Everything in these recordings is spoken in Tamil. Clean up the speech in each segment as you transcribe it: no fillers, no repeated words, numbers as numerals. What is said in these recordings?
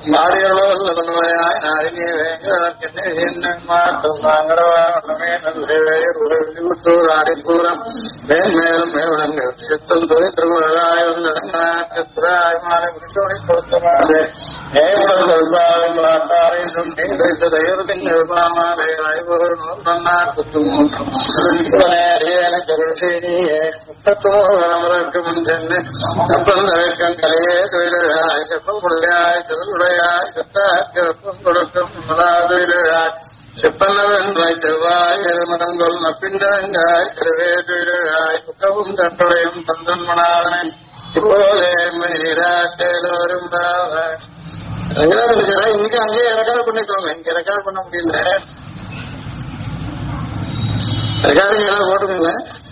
மாடியளோயாய் நாரினே வேங்கடவாடூர் ஆடிப்பூரம் மேன்மேலும் மேவனங்கள் சித்தம் துணை திருமணாய் வந்தாய் மாலை முடித்தோனை கொடுத்தமாறு கலையே தொழிலாய் செப்பம் குடையாய் திருளுடையாய் சத்தாக்கம் கொடுக்கும் தொழிலாய் செப்பன்னவென்றாய் செவ்வாய் மதங்கொள் நப்பிண்டங்காய் திருவே தொழிலாய் புக்கவும் தட்டுடையும் தந்தன்மனாதனை இப்போதே மணிராட்டேலோரும் இன்னைக்கு அங்கேயே ரெக்கார்ட் பண்ணிக்கோங்க. இங்க ரெக்கார்ட் பண்ண முடியல. ரெக்கார்டிங் எல்லாம் போட்டுக்கோங்க.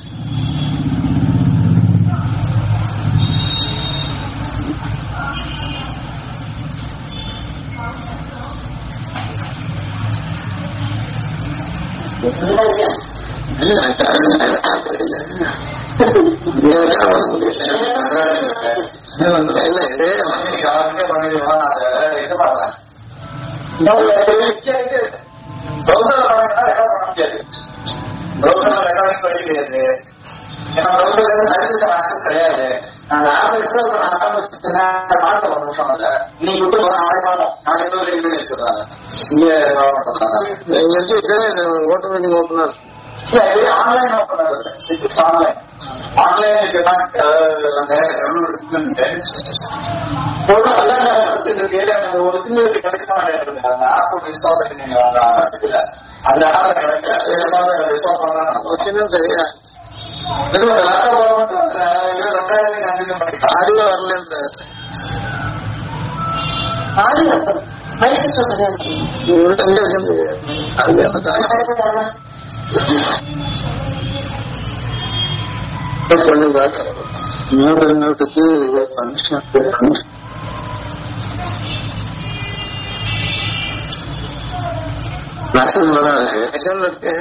கிடையாது. நீங்க ஓட்டுநர் ஓட்டுநர் ஆன்லைன் ஓட்டுநர் ஆன்லைன் ஆன்லைன் ஒரு சின்ன கிடைக்க மாட்டேங்குது. அந்த ஆப் இன்ஸ்டால் பண்ணி அந்த ஆப் கிடைக்க சரியா ஆடியோ வரல பண்ணி பார்க்கறதுக்கு இருக்கு.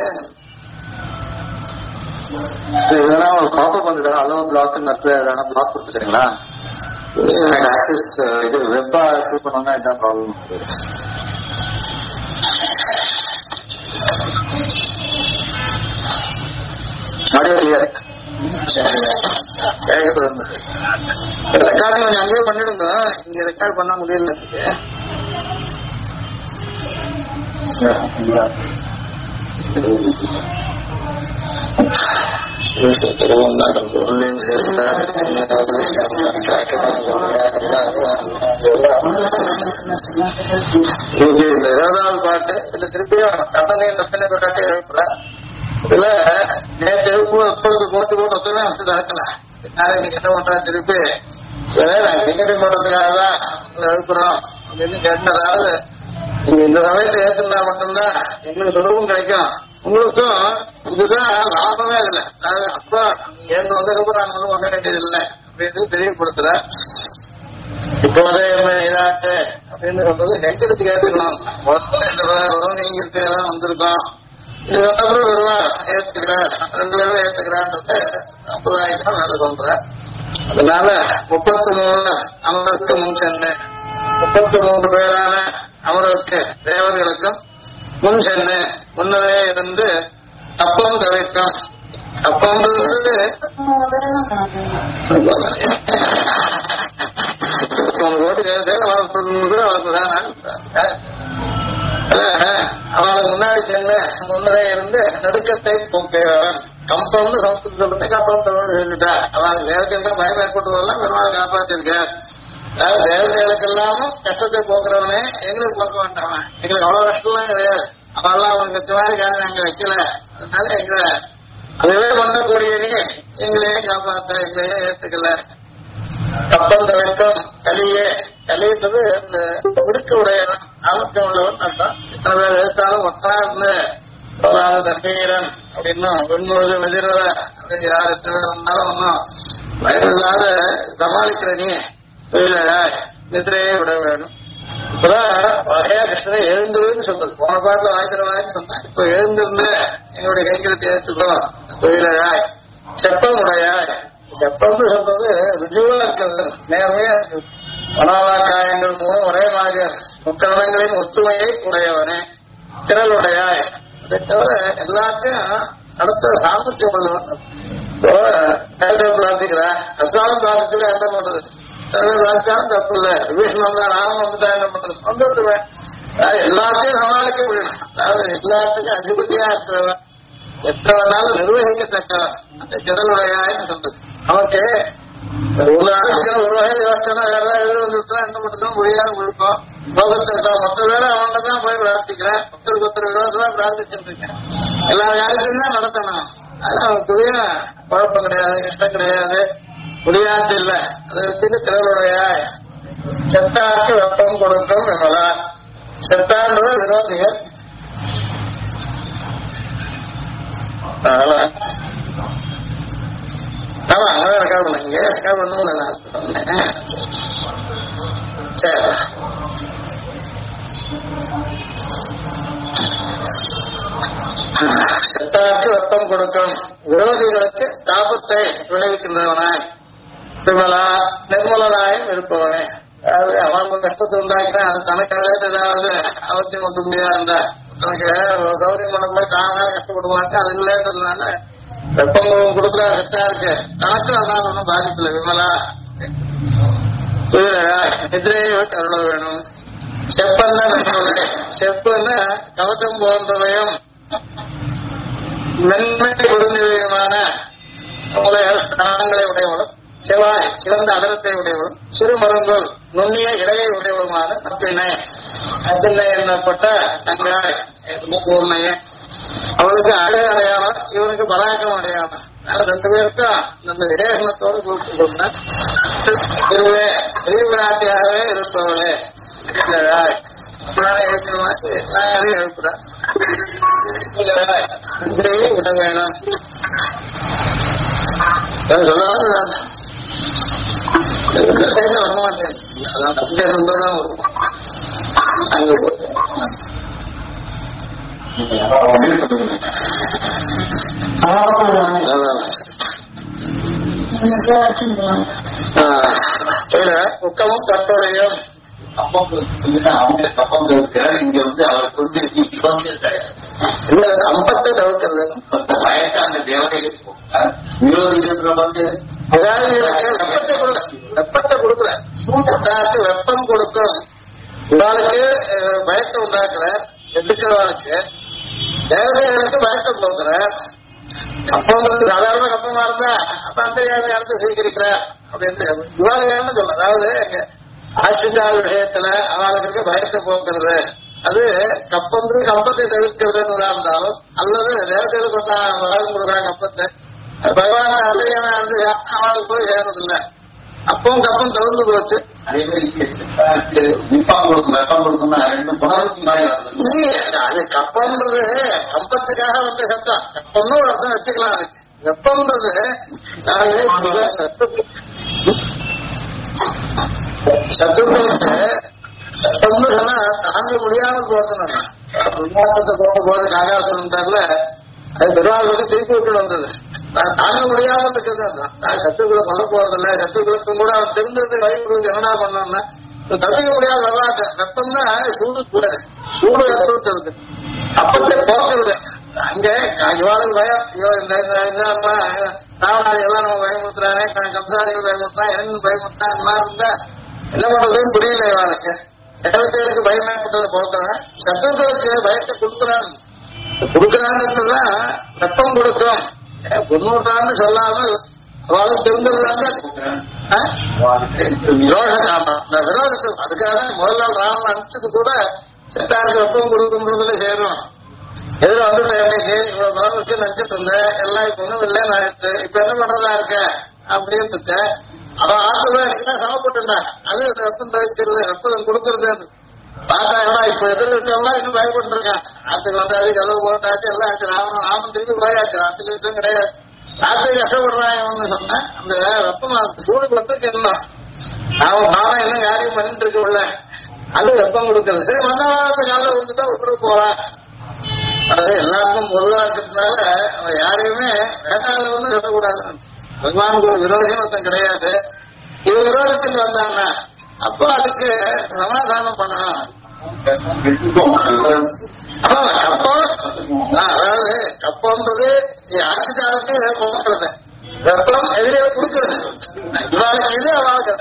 இதெல்லாம் ஒரு பாப்பப் வந்தது அலோ பிளாக் எதனா பிளாக் கொடுத்துட்டீங்களா? ஆக்சஸ் இது வெப்பா ஆக்சஸ் பண்ணோம்னா இதுதான் ப்ராப்ளம். ஆடியோ கிளியர் ரெக்கார்டிங் கொஞ்சம் அங்கேயே பண்ணிடுங்க. இங்க ரெக்கார்ட் பண்ண முடியல. இருபதாவது பாட்டு இல்ல திருப்பியும் கட்டணை தப்பினை கொண்டாட்டி எழுப்புற இதுல நேற்று எழுப்பு போட்டு போட்டு நடக்கல. இன்னைக்கு என்ன பண்றேன் திருப்பி டிக்கெட் போடுறதுக்காக தான் எழுப்புறோம் அப்படின்னு கேட்டதாவது நீங்க இந்த சமயத்தை ஏற்றுனா மட்டும்தான் எங்களுக்கு சுலபம் கிடைக்கும். உங்களுக்கும் இதுதான் லாபமே இல்லை. அப்ப ஏந்து வந்ததுக்கு நாங்க ஒன்றும் பண்ண வேண்டியது இல்லை அப்படின்னு தெரியப்படுத்துற. இப்போதே இதாட்டு அப்படின்னு சொல்றது நெஞ்செடுத்து கேட்டுக்கணும். நீங்க இருக்கிறதெல்லாம் வந்திருக்கோம். இதுக்கப்புறம் வருவா ஏத்துக்கிறேன் 2 தடவை ஏத்துக்கிறான்றது 50,000 நான் சொல்றேன். அதனால 33 அமருக்கு முன் சென்று 33 பேரான அமருக்கு தேவர்களுக்கும் முன் சென்று முன்னரே இருந்து அப்பம் தவிர்க்கும். அப்பம்ன்றது 33 கோடி தேவை வளர்ப்புதான். அவனுக்கு முன்னாடி சென்று முன்னரே இருந்து நடுக்கத்தை போக்குகிறவன். கம்பம்னு சம்ஸ்கிருதத்தை கம்பம் தமிழ் சொல்லிட்டா அவனுக்கு தேவதைகளுக்கு பயம் ஏற்பட்டதெல்லாம் பெருமாள் காப்பாற்றிருக்கார். அதாவது தேவதைகளுக்கெல்லாமும் கஷ்டத்தை போக்குறவனே எங்களுக்கு போக்க வேண்டாம். எங்களுக்கு அவ்வளவு கஷ்டம்லாம் கிடையாது. அவெல்லாம் அவனுக்கு கச்ச மாதிரி காரணம் அங்க வைக்கல. அதனால எங்களை அதுவே பண்ணக்கூடிய எங்களையே காப்பாற்ற எங்களையே ஏத்துக்கல. கப்பம் தவிர்க்கும் கலியே கலின்றது இந்த விடுக்க உடையவன் ஆபத்தம் உள்ளவன் அர்த்தம். இத்தனை பேர் எடுத்தாலும் ஒத்தாந்து தண்ணீரன் அப்படின்னு வெண்முழுது மெதிர அப்படின்னு யார் எத்தனை பேர் வந்தாலும் ஒன்னும் வயதில்லாத சமாளிக்கிற நீ தொழிலாய் நிதிரையே விட வேணும். இப்பதான் வகையா கிருஷ்ணனை எழுந்துருன்னு சொல்றது. போன பாட்டுல வாய்க்கிறவாய்ன்னு சொன்னான். இப்ப எழுந்திருந்து எங்களுடைய கைகளுக்கு ஏற்றுக்கோ தொழிலாய் செப்பம் உடையாய் செப்பம்னு சொல்றது ருஜுவா இருக்கிறது, நேர்மையா இருக்கு. மனாலா காயங்கள் மூலம் ஒரே மாதிரி முக்கரணங்களின் ஒத்துமையை உடையவனே திரளுடையாய். அதை தவிர எல்லாத்தையும் அடுத்த சாமர்த்தியம் உள்ளவன். பிரார்த்திக்கிறா தற்காலம் பிரார்த்திக்கல என்ன பண்றது, பிரார்த்திச்சாலும் தப்பு இல்லை. விபீஷன் வந்தா ராமன் வந்துட்டா என்ன பண்றது, வந்து விட்டுவேன். எல்லாத்தையும் சமாளிக்க முடியும். அதாவது எல்லாத்துக்கும் அதிபதியா இருக்கிறவன், எத்தனை வேணாலும் நிர்வகிக்கத்தக்கவன் அந்த திரளுடையான்னு சொல்றது. நமக்கு ஒரு ஆளுக்கு ஒரு வகையில் யோசனை வேற வந்துட்டா என்ன பண்றதும் முடியாது முழுக்கும். லோகத்தை மொத்த பேரை அவங்க தான் போய் பிரார்த்திக்கிறேன், ஒருத்தருக்கு ஒருத்தர் விரோதம் பிரார்த்திச்சுட்டு இருக்கேன். எல்லா காலத்தையும் தான் நடத்தணும். அதனால அவனுக்குரிய குழப்பம் கிடையாது, இஷ்டம் கிடையாது, முடியாது இல்லை. அதை வச்சுட்டு திரளுடையாய் செத்தாருக்கு வெப்பம் கொடுக்கும் விமலா. செத்தான்றது விரோதிகள். ஆமா அங்கதான் ரெக்கார்ட் பண்ண, இங்கே ரெக்கார்ட் பண்ணணும்னு நான் சொன்னேன். சரி, செத்தாருக்கு வெப்பம் கொடுக்கும் விரோதிகளுக்கு தாபத்தை விளைவிக்கின்றவனாய் விமலா நிர்மலனாயும் இருப்பவனே. அதாவது அவனுக்கு கஷ்டத்தை உண்டாக்கினா அது தனக்காக ஏதாவது அவசியம் ஒன்று முடியாது இருந்தா தனக்கு சௌரியம் பண்ண போய் தானே கஷ்டப்படுவாங்க. அது இல்லைன்றதுனால வெப்பம் கொடுக்குற செத்தா இருக்கு, தனக்கும் அதான் ஒன்றும் பாதிப்பில்லை. விமலா எதிரையை விட்டு அருள வேணும். செப்பன்னா செப்புன்னா கவசம் போன்றவையும் மென்மை பொருந்தியமான ஸ்தானங்களை உடையவளும், செவ்வாய் சிறந்த அதரத்தை உடையவளும், சிறு மருந்தோல் நுண்ணிய இடையை உடையவளுமான நப்பிண்ணை நப்பிண்ணை என்னப்பட்ட தங்காய் பூர்ணைய. அவளுக்கு அடையாளம், இவனுக்கு பராக்கம் அடையாளம். ரெண்டு பேருக்கும் அந்த விசேஷணத்தோடு கூப்பிட்டு கொண்ட திருவிழாட்டியாகவே இருப்பவளே எழுப்புறேன். விட வேணும் வரமாட்டேன். அதான் தப்பிச்சே இருந்ததான் வரும். அங்க போட்டு உக்கமும் கட்டோடையும் அவங்க கப்பம் தவிர்க்கிறார். இங்க வந்து அவருக்கு வந்து கம்பத்தை தவிர்க்கிறது பயத்தான தேவதைகள் விரோதிகள் வந்து வெப்பத்தை கொடுக்கல. வெப்பம் கொடுக்கும் இவாளுக்கு பயத்தை உண்டாக்குற, எதிர்க்கிறவாளுக்கு தேவதைகளுக்கு பயத்தை போக்குற. கப்பங்கிறது சாதாரண கப்பமா இருந்தா அப்ப அந்த யாருக்கு சீக்கிரிக்கிற அப்படின்னு இவாளுன்னு சொல்ல. அதாவது ஆசிரியால் விஷயத்துல அவளுக்கு இருக்க பயத்தை போக்குறது அது கப்பந்து கப்பத்தை தவிர்க்கிறதுன்னு இருந்தாலும், அல்லது தேவதைகளுக்கு வளர்ந்து கொடுக்குறாங்க கப்பத்தை, பகவான் அடையாம இருந்து அவளுக்கு போய் சேர்றதில்லை. அப்பவும் கப்பம் தவிர்ந்து போச்சு. அதே மாதிரி வெப்பம் கொடுக்கணும்னா ரெண்டு புனருக்கும் அது கப்பம்ன்றது கம்பத்துக்காக வந்த சத்தம். கப்பம்னு ஒரு அர்த்தம் வச்சுக்கலாம். அதுக்கு வெப்பம்ன்றது சத்துருக்களுக்கு வெப்பம்னு சொன்னா தாங்க முடியாமல் போகணும். பிரம்மாசத்தை போட்ட போது நாகாசுரன்ல அது பெருமாளுக்கு திருப்பி விட்டு வந்தது. தாங்க முடியாமல் இருக்கிறது. சத்துருக்களை பண்ண போறதில்லை, சத்துருக்களுக்கும் கூட அவன் தெரிஞ்சது வழிபடுவது என்னடா பண்ணோம்னா தப்பிக்க முடியாத வரலாற்று. வெப்பம்னா சூடு கூட, சூடு ஏற்படுத்துறது, அப்பத்தை போக்குறது. அங்க இவாளுக்கு பயம், ராவணாதி எல்லாம் நம்ம பயமுறுத்துறானே, கம்சாரிகள் பயமுறுத்தான், எனக்கு பயமுறுத்தான், இந்த மாதிரி இருந்தா என்ன பண்றதுன்னு புரியல இவாளுக்கு. தேவதைகளுக்கு பயமே போக்குறேன், சத்துருக்களுக்கு பயத்தை கொடுக்குறான்னு வெப்பம் கொடுக்கும். பொண்ணூட்டான்னு சொல்லாமல் அவளுக்கு தெரிஞ்சதுதாங்க விரோதம். அதுக்காக முதல் நாள் ராமன் அனுப்பிச்சது கூட செத்தாருக்கு வெப்பம் கொடுக்குன்றதுல சேரும். எதிர வந்துட்டு இவ்வளவு மரம் வச்சு நினைச்சிட்டு இருந்தேன், எல்லாம் இப்ப ஒண்ணும் இல்லை, நான் இப்ப என்ன பண்றதா இருக்கேன் அப்படின்னு அவன் ஆசை எனக்கு சமப்பட்டுட்டான். அது வெப்பம் தவிர்க்கிறது, வெப்பம் கொடுக்கறது பார்த்தா இப்ப எதிர்த்து இருக்கவங்களா இன்னும் பயப்பட்டு இருக்கான். ஆத்துக்கு வந்தாது, கதவு போட்டாச்சு, எல்லாம் ஆச்சு. ராமன் திருப்பி போயாச்சு, ஆத்துக்கு இருக்கும் கிடையாது. ஆத்துக்கு கஷ்டப்படுறாங்க சொன்னேன். அந்த வெப்பமா சூடு பத்துக்கு என்ன அவன் பாவம் என்ன யாரையும் பண்ணிட்டு இருக்க உள்ள அது வெப்பம் கொடுக்கறது. சரி மன்னவாத காலில் வந்துட்டா விட்டு போறான். அது எல்லாருக்கும் பொதுவா இருக்கிறதுனால அவன் யாரையுமே வேண்டாத வந்து சொல்லக்கூடாது. பகவானுக்கு ஒரு விரோதியும் ஒருத்தன் கிடையாது. இது விரோதத்துக்கு வந்தான்னா அப்போ அதுக்கு சமாதானம் பண்ணணும். கப்பம் அதாவது கப்பம்ன்றது அரசுக்காரருக்கு போகிறது, வெப்பம் எதிரே கொடுக்கிறது. இவாளுக்கு இது அவளுக்கு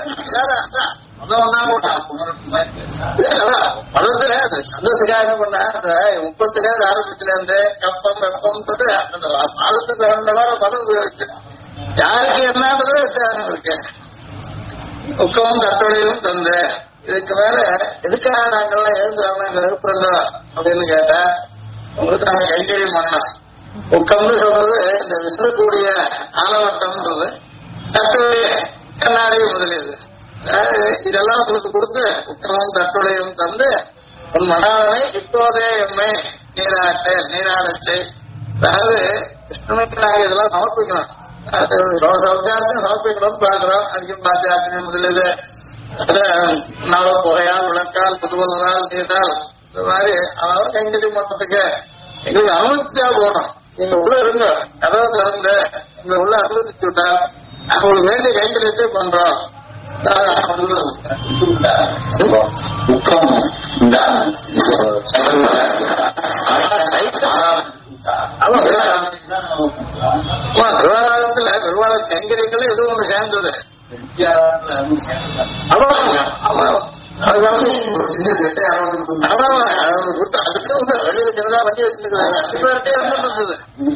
படத்துல சந்தோஷக்காக என்ன பண்ண அந்த 30 ஆரம்பத்துல இருந்து கப்பம் வெப்பம்ன்றது அந்த பாலத்துக்கு தகுந்தவாறு பதம் உபயோகிச்சு யாருக்கு என்னன்றது வித்தியாசம் இருக்கு. உக்கமும் தட்டொழியும் தந்து இதுக்கு மேல எதுக்காக நாங்கெல்லாம் எழுந்து வரணும் எழுப்புறோம் அப்படின்னு கேட்டா உங்களுக்கு நாங்க கைங்கரியம் பண்ணோம். உக்கம்னு சொல்றது இந்த விசிறக்கூடிய ஆலவட்டம்ன்றது, தட்டொழிய கண்ணாடி முதலியது. இதெல்லாம் உங்களுக்கு கொடுத்து உக்கமும் தட்டொழியும் தந்து உன் மடாளனை இப்போதே எம்மை நீராடச்சை. அதாவது கிருஷ்ணனுக்கு நாங்க இதெல்லாம் சமர்ப்பிக்கணும், சௌகாரத்தையும் சமர்ப்பிக்கணும்னு பாக்குறோம். அதுக்கும் பாத்தியாத்தியம் முதலியது நாள புகையால் விளக்கால் புதுவலால் நீட்டால் இந்த மாதிரி அதாவது கைங்கரி மட்டத்துக்கு எங்களுக்கு அனுமதிச்சா போனோம். நீங்க உள்ள இருங்க, கதவை திறந்து எங்க உள்ள அனுமதிச்சு விட்டா அவங்களுக்கு வேண்டிய கைங்கரியத்தை பண்றோம். திருவாரூரத்துல பெருமாள் கைங்கரியங்கள் எதுவும் ஒன்று சேர்ந்தது. வெளியில சின்னதா வண்டி வச்சிருக்கிறது.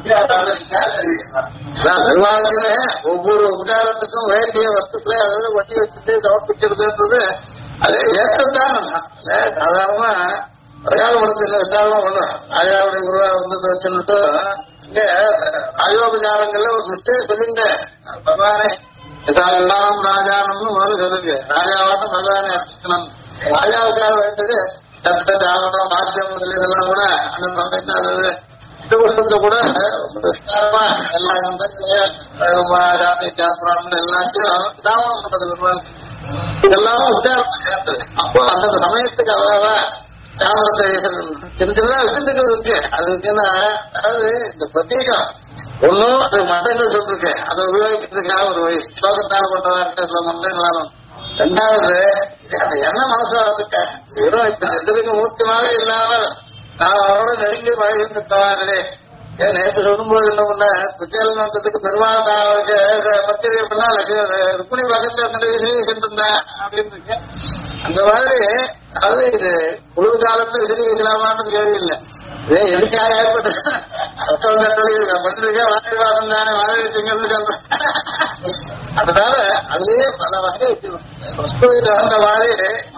ஒவ்வொரு உபகாரத்துக்கும் வேண்டிய வஸ்துக்களை அதாவது வண்டி வச்சுட்டு சமர்ப்பிச்சிருதுன்றது அது ஏற்றத்தான். சாதாரணமா பிரகார மடத்துல விசாரணை பண்ணும். ராஜாவுடைய குருவா வந்து வச்சுட்டு இங்க ராஜோபச்சாரங்கள்ல ஒரு மிஸ்டேக் சொல்லிங்க பகவானே எல்லாம் ராஜானம்னு முதல்ல சொல்லுங்க. ராஜாவாட்டம் பகவானே அர்ச்சிக்கணும். ராஜாவுக்காக வேண்டது ஆகணும் ராஜ்யம் முதலீடெல்லாம் கூட அந்த சமயத்தில் அது இந்த வருஷத்துல கூட விஸ்தாரமா எல்லாம் ஜாதி சாஸ்திரம் எல்லாத்தையும் தாமதம் பண்றது பெருமாள் இதெல்லாம் உச்சாரம் சேர்ந்தது. அப்போ அந்த சமயத்துக்கு அவ்வளவா சாமரத்தை சின்ன சின்னதா வச்சிருக்கிறது இருக்கு. அதுக்கு அதாவது இந்த பிரத்யேகம் ஒன்னும் அது மதங்கள் சொல்லிருக்கு, அதை உபயோகிக்கிறதுக்காக ஒரு வழி ஸ்லோகத்தால் பண்றதா இருக்க சில மந்திரம். ரெண்டாவது என்ன மனசா இருக்க வெறும் இப்ப எதிர்க்கு முக்கியமாக இல்லாமல் நான் அவரோட நெருங்கி பழகின்றே நேற்று சொல்லும்போது என்ன பண்ண குச்சேல் நோக்கத்துக்கு பெருமாள் பத்திரிகை பண்ணா ருக்மிணி பக்கத்துல சென்றிருந்தேன் அப்படின்னு இருக்கு. அந்த மாதிரி அதாவது இது குளிர் காலத்துல விசிறி வீசலாமான்னு கேள்வி இல்லை. இதே எதுக்காக ஏற்பட்டு பத்திரிக்கை வாழ்வாதம் தானே வாழ்ந்துங்கன்னு சொல்றேன். அதனால அதுலயே பல வகை வஸ்துவை தகுந்த மாதிரி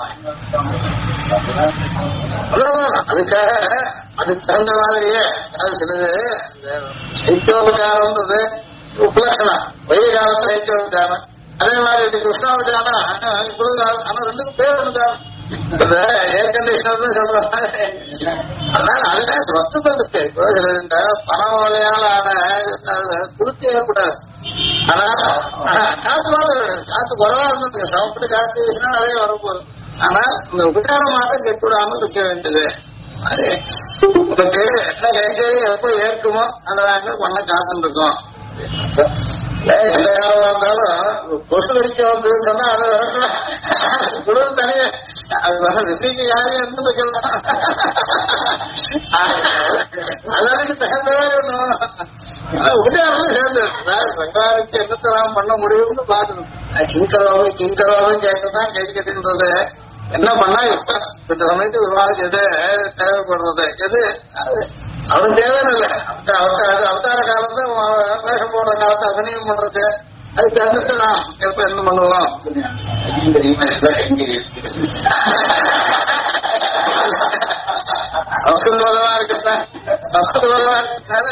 அதுக்காக அதுக்கு தகுந்த மாதிரியே அது சிலது சைத்தியோபச்சாரம்ன்றது உபலட்சணம். வெயில் காலத்துல சைத்தியோபச்சாரம், அதே மாதிரி இது கிருஷ்ணாபச்சாரம். ஆனா ரெண்டுக்கும் பேர் இருந்தாலும் ஏர் கண்டிஷனர் சொல்றோம். அதனால அதுதான் வஸ்துக்கள் இருக்கு. இந்த பணம் வலையால குளிர்ச்சி ஏற்படாது. அதனால காத்து காத்து குறைவா இருந்தது சமப்பட்டு காசு வீசினா நிறைய வரப்போகுது. ஆனா இந்த உபச்சாரமாக கெட்டுவிடாமல் இருக்க வேண்டியது. உனக்கு என்ன கைகறி எப்போ ஏற்குமோ அதை நாங்கள் பண்ண காத்துட்டு இருக்கோம். எந்த காலமா இருந்தாலும் கொசு கடிக்க வந்து சொன்னா அதை வரக்கூடாது. குழுவும் தனியா அது வர ரிசீக்கு யாரையும் இருந்துக்கலாம். அதற்கு தகுந்தவே ஒண்ணும் உபச்சாரம் சேர்ந்து சங்காருக்கு என்னத்தெல்லாம் பண்ண முடியும்னு பாக்கணும். கிங்கராவும் கேட்கதான் கை கட்டின்றது என்ன பண்ணா இப்ப சமயத்து விவாதம் எது தேவைப்படுறது எது அவன் தேவையில்லை. அவதார காலத்துல வேஷம் போடுற காலத்தை அபிநயம் பண்றது அதுக்கு தகுந்த நான் எப்ப என்ன பண்ணுவோம். சம்ஸ்கிருதமா இருக்கா சம்ஸ்கிருதமா இருக்கிறதுனால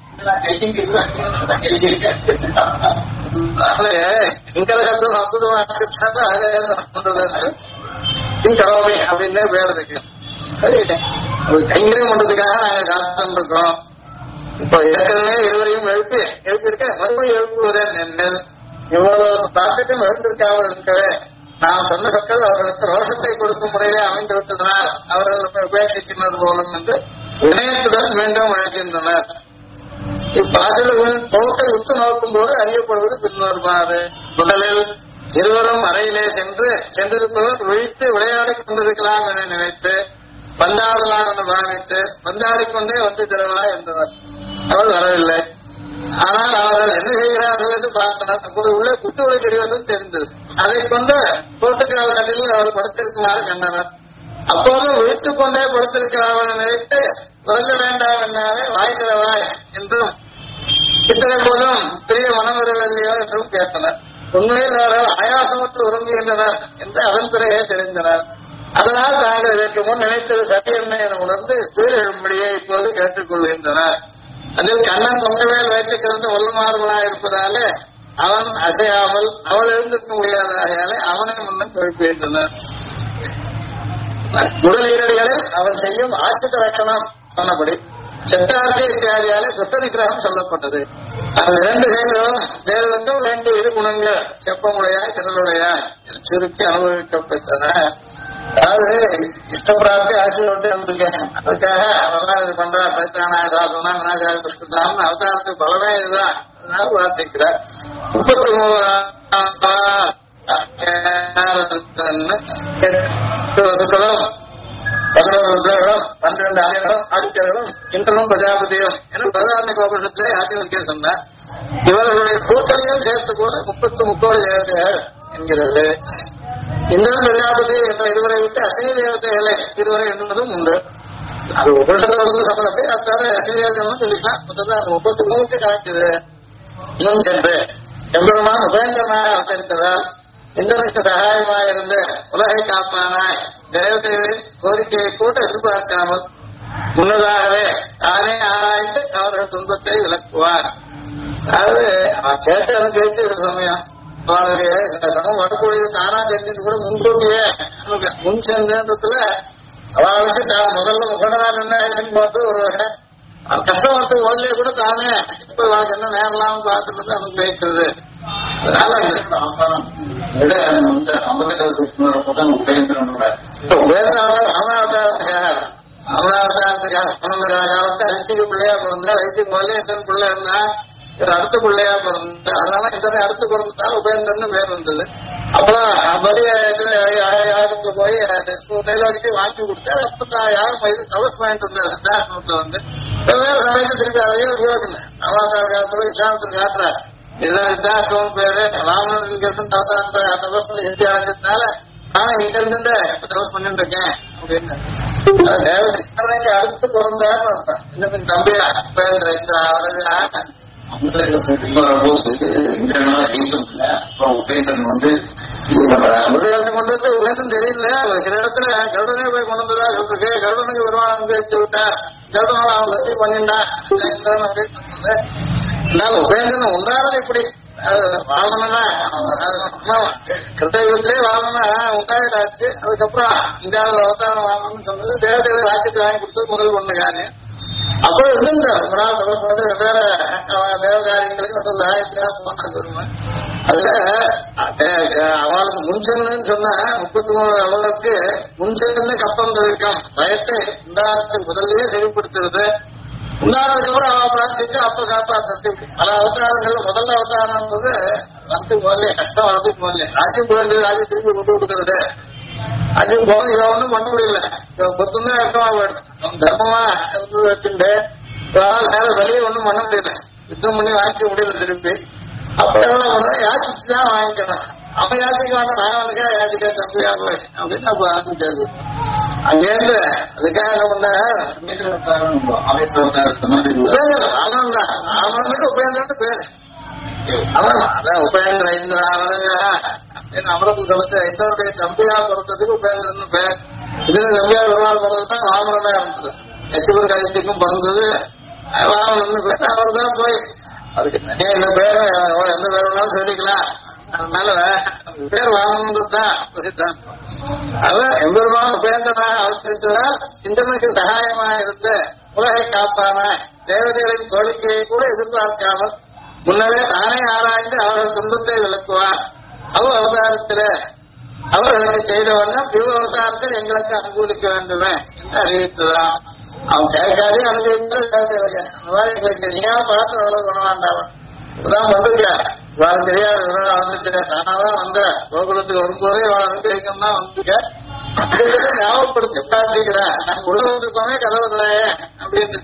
இங்கரகத்தும் சம்ஸ்கிருதமா இருக்கிறதுனால கரோமி அப்படின்னு பேர் இருக்கு. கைங்கரியம் பண்றதுக்காக நாங்க காத்துட்டு இருக்கோம். இப்ப ஏற்கனவே இருவரையும் எழுப்பியிருக்க மறுபடியும் எழுப்புவதே நெல் இவ்வளவு பிரார்த்தத்தையும் எழுந்திருக்காமல் இருக்கவே நான் சொன்ன சொற்கள் அவர்களுக்கு ரோஷத்தை கொடுக்கும் முறையிலே அமைந்து விட்டதனால் அவர்கள் உபேட்சிக்கின்றது போலும் என்று வினயத்துடன் மீண்டும் அழைக்கின்றனர். இப்பாட்டில் போக்கை உத்து நோக்கும் போது அறியப்படுவது பின்வருமாறு. முதலில் இருவரும் அறையிலே சென்றிருப்பவர் விழித்து விளையாடிக் கொண்டிருக்கலாம் என நினைத்து பந்தாடலாம் என பாவித்து பந்தாடிக்கொண்டே வந்து தருவா என்றனர். அவள் வரவில்லை. ஆனால் அவர்கள் என்ன செய்கிறார்கள் என்று பார்த்தனர். அப்போது உள்ளே குத்துவலை தெரிவதும் தெரிந்தது. அதை கொண்டு போட்டுக்கால் கட்டில் அவள் படுத்திருக்குமாறு கண்டனர். அப்போது விழித்துக் கொண்டே படுத்திருக்கிறார்கள் நினைத்து உறங்க வேண்டாம் என்னாலே வாய்க்கிறவாய் என்றும் இத்தனை போதும் பெரிய மனம் வரவில்லையோ என்றும் கேட்டனர். உண்மையில் அவர்கள் ஆயாசமற்று உறங்குகின்றனர் என்று அதன் பிறகே தெரிந்தனர். அதனால் தாங்கள் இதற்கு முன் நினைத்தது சரி என்ன என உணர்ந்து துயில் எழும்படியே இப்போது கேட்டுக்கொள்கின்றனர். அதில் கண்ணன் பொங்கவேல் வைத்துக்கிழந்து ஒல்லுமாறுகளாக இருப்பதாலே அவன் அசையாமல் அவள் எழுந்திருக்க முடியாதாலே அவனை முன்னம் எழுப்புகின்றனர். முதல் ஈரடிகளில் அவன் செய்யும் ஆசிரித லட்சணம் சொன்னபடி செத்தார்த்தி இத்தியாதியாலே துஷ்ட நிகிரகம் சொல்லப்பட்டது. அது இரண்டு செயல்களும் தேவனுக்கும் வேண்டிய இரு குணங்கள் செப்பமுடையாய் திரளுடையாய் சுருக்கி அனுபவிக்கப்பட்டன. அதாவது இஷ்டப்பிராப்தி ஆட்சியோட்டு வந்திருக்கேன். அதுக்காக அவெல்லாம் இது பண்றா பைத்தானாய சாசனா விநாயகாய கிருஷ்ணதாம்னு அவதாரத்துக்கு பலமே இதுதான். அதனால பிரார்த்திக்கிறார். 33 வசுக்களும் 11 ருத்ரர்களும் 12 ஆயிரம் ஆதித்யர்களும் இந்திரனும் பிரஜாபதியும் என பிரதான கோபுரத்திலே ஆதிவர்க்கே சொன்னார். இவர்களுடைய கூட்டணியும் சேர்த்து கூட 33 தேவதைகள் என்கிறது. இந்திரன் பிரஜாபதி என்ற இருவரை விட்டு அஸ்வினி தேவதைகளை இருவரை எண்ணுவதும் உண்டு. அது உபனிஷத்துல சம்பளத்தை அத்தார அஸ்வினி தேவதைகளும் சொல்லிக்கலாம். மொத்தம் 33 காட்டுது. இன்னும் சென்று எம்பெருமான் உபயங்கரமாக அவதரித்ததால் இந்திரனுக்கு சகாயமாயிருந்து உலகை காப்பானாய் தேவதைகளின் கோரிக்கையை கூட எதிர்பார்க்காமல் முன்னதாகவே தானே ஆராய்ந்து அவர்கள் துன்பத்தை விளக்குவார். அதாவது கேட்டவன் கேட்டு சமயம் அவருடைய சமம் வரக்கூடியது தானா தெரிஞ்சுட்டு கூட முன்கூட்டியே முன் சென்றதுல அவளுக்கு தான் முதல்ல முகடனா என்ன பார்த்து ஒரு கஷ்டம் வந்து ஓடலே கூட தானே இப்ப அவளுக்கு என்ன நேரலாம் பார்த்துட்டு அவனுக்கு வைக்கிறது. காலத்தை அரிசிக்கு பிள்ளையா பிறந்தா வயிற்றுக்கு முதல்ல எத்தனை பிள்ளை இருந்தா அடுத்த பிள்ளையா பிறந்த அதனால இத்தனை அடுத்து பிறந்தாலும் உபயந்தன் பேர் வந்தது. அப்புறம் யாருக்கு போய் தைலாதிக்கு வாங்கி கொடுத்தாரு. அப்ப யாரும் இது தவஸ் வாங்கிட்டு வந்தாரு சித்தாசனத்தை வந்து வேற சமயத்தை திருப்பி அதையும் உருவாக்கல. அவதார காலத்துல விசாரணத்துக்கு காட்டுறாரு. இதுதான் சித்தாசனம் பேரு ராமன் தபஸ் எத்தி அடைஞ்சதுனால நான் இங்க இருந்து இப்ப தபஸ் பண்ணிட்டு இருக்கேன் அப்படின்னு அடுத்து பிறந்தாருன்னு அர்த்தம். இந்த தம்பியா பேர் இந்த கொண்டு உலகம் தெரியல. சில இடத்துல கருடனே போய் கொண்டு வந்ததா சொல்லிருக்கு. கருடனுக்கு வருமானம் பேச்சு விட்டா கருடனால அவன் சத்தி பண்ணிட்டான் அப்படின்னு உபேந்திரன் உண்டானது இப்படி வாமனா கிருத்தயுகத்திலே வாமனா உண்டாயிட்டாச்சு. அதுக்கப்புறம் இந்தியாவில் அவதாரம் வாங்கணும்னு சொன்னது தேவதைகளை ராஜ்யத்தை வாங்கி கொடுத்து முதல் பொண்ணுக்கானு அப்போ இருந்திருந்தார். தபஸ் வந்து வெவ்வேறு தேவகாரியங்களுக்கு போனாங்க. அதுல அவளுக்கு முன்சென்னு சொன்னா 33 அவளுக்கு முன்சென்னு கப்பம் தவிர்க்கும் பயத்தை உண்டாரத்துக்கு முதல்லயே செவிப்படுத்துறது. உண்டானதுக்கு அப்புறம் அவ பிரார்த்திச்சு அப்ப காப்பாற்று பல அவதாரங்கள் முதல்ல அவதாரம் வரத்துக்கு முதல்ல கஷ்டம் வரதுக்கு முதல்ல ராஜ்யம் போயிருந்து ராஜ்யம் திருப்பி கொண்டு கொடுக்கறது. அது போக இவ ஒன்றும் பண்ண முடியல. பொறுத்துதான் கஷ்டமா போயிடுது. தர்மமா வச்சுட்டு வேற வெளியே ஒன்றும் பண்ண முடியல. யுத்தம் பண்ணி வாங்கிக்க முடியல திருப்பி. அப்ப எவ்வளவு பண்ண யாச்சிச்சுதான் வாங்கிக்கணும். அவன் யாச்சிக்க வேண்டாம் நான் அவனுக்கா யாச்சிக்கா தம்பியா போய் அப்படின்னு அப்ப ஆரம்பிச்சாரு. அங்கேருந்து அதுக்காக என்ன பண்ண அவனுக்கு உபயந்திரன்னு பேரு. அவன் அதான் உபயந்திர இந்திரா அமரத்து சொல்லிட்டு இந்தவருடைய தம்பியா பிறந்ததுக்கு உபயந்திரன்னு பேர். இதுல தம்பியா பெருமாள் பிறந்ததுதான் வாமரனா இருந்தது. யசிபர் கழித்துக்கும் பிறந்தது வாமரன்னு பேர். அவர் தான் போய் அதுக்கு தனியா இந்த பேரு எந்த பேர் வேணாலும் சொல்லிக்கலாம். அதனால பேர் வாமனதான் பிரசித்தம். அதான் எம்பெருமான் உபயந்தனாக அவதரித்ததால் இந்திரனுக்கு சகாயமாக இருந்த உலகை காப்பான தேவதைகளின் கோரிக்கையை கூட எதிர்பார்க்காமல் முன்னரே தானே ஆராய்ந்து அவர்கள் துன்பத்தை விளக்குவார். அவதாரத்தில அவர்களுக்கு செய்த வண்ணம் இவ் அவதாரத்தில் எங்களுக்கு அனுகூலிக்க வேண்டுமே என்று அறிவித்ததாம். அவன் கேட்காதே அனுபவிக்க அந்த மாதிரி எங்களுக்கு நீயா பார்த்து அவ்வளவு பண்ண வேண்டாம். இப்பதான் வந்துருக்க வேலை தெரியாது வந்துச்சு தானாதான் வந்த கோகுலத்துக்கு வரும்போதே வேலை அனுபவிக்கம் தான் வந்துருக்க ஞாபகப்படுத்தி பிரார்த்திக்கிறேன். நாங்க உள்ள வந்திருக்கோமே கதவு இல்லையே அப்படின்னு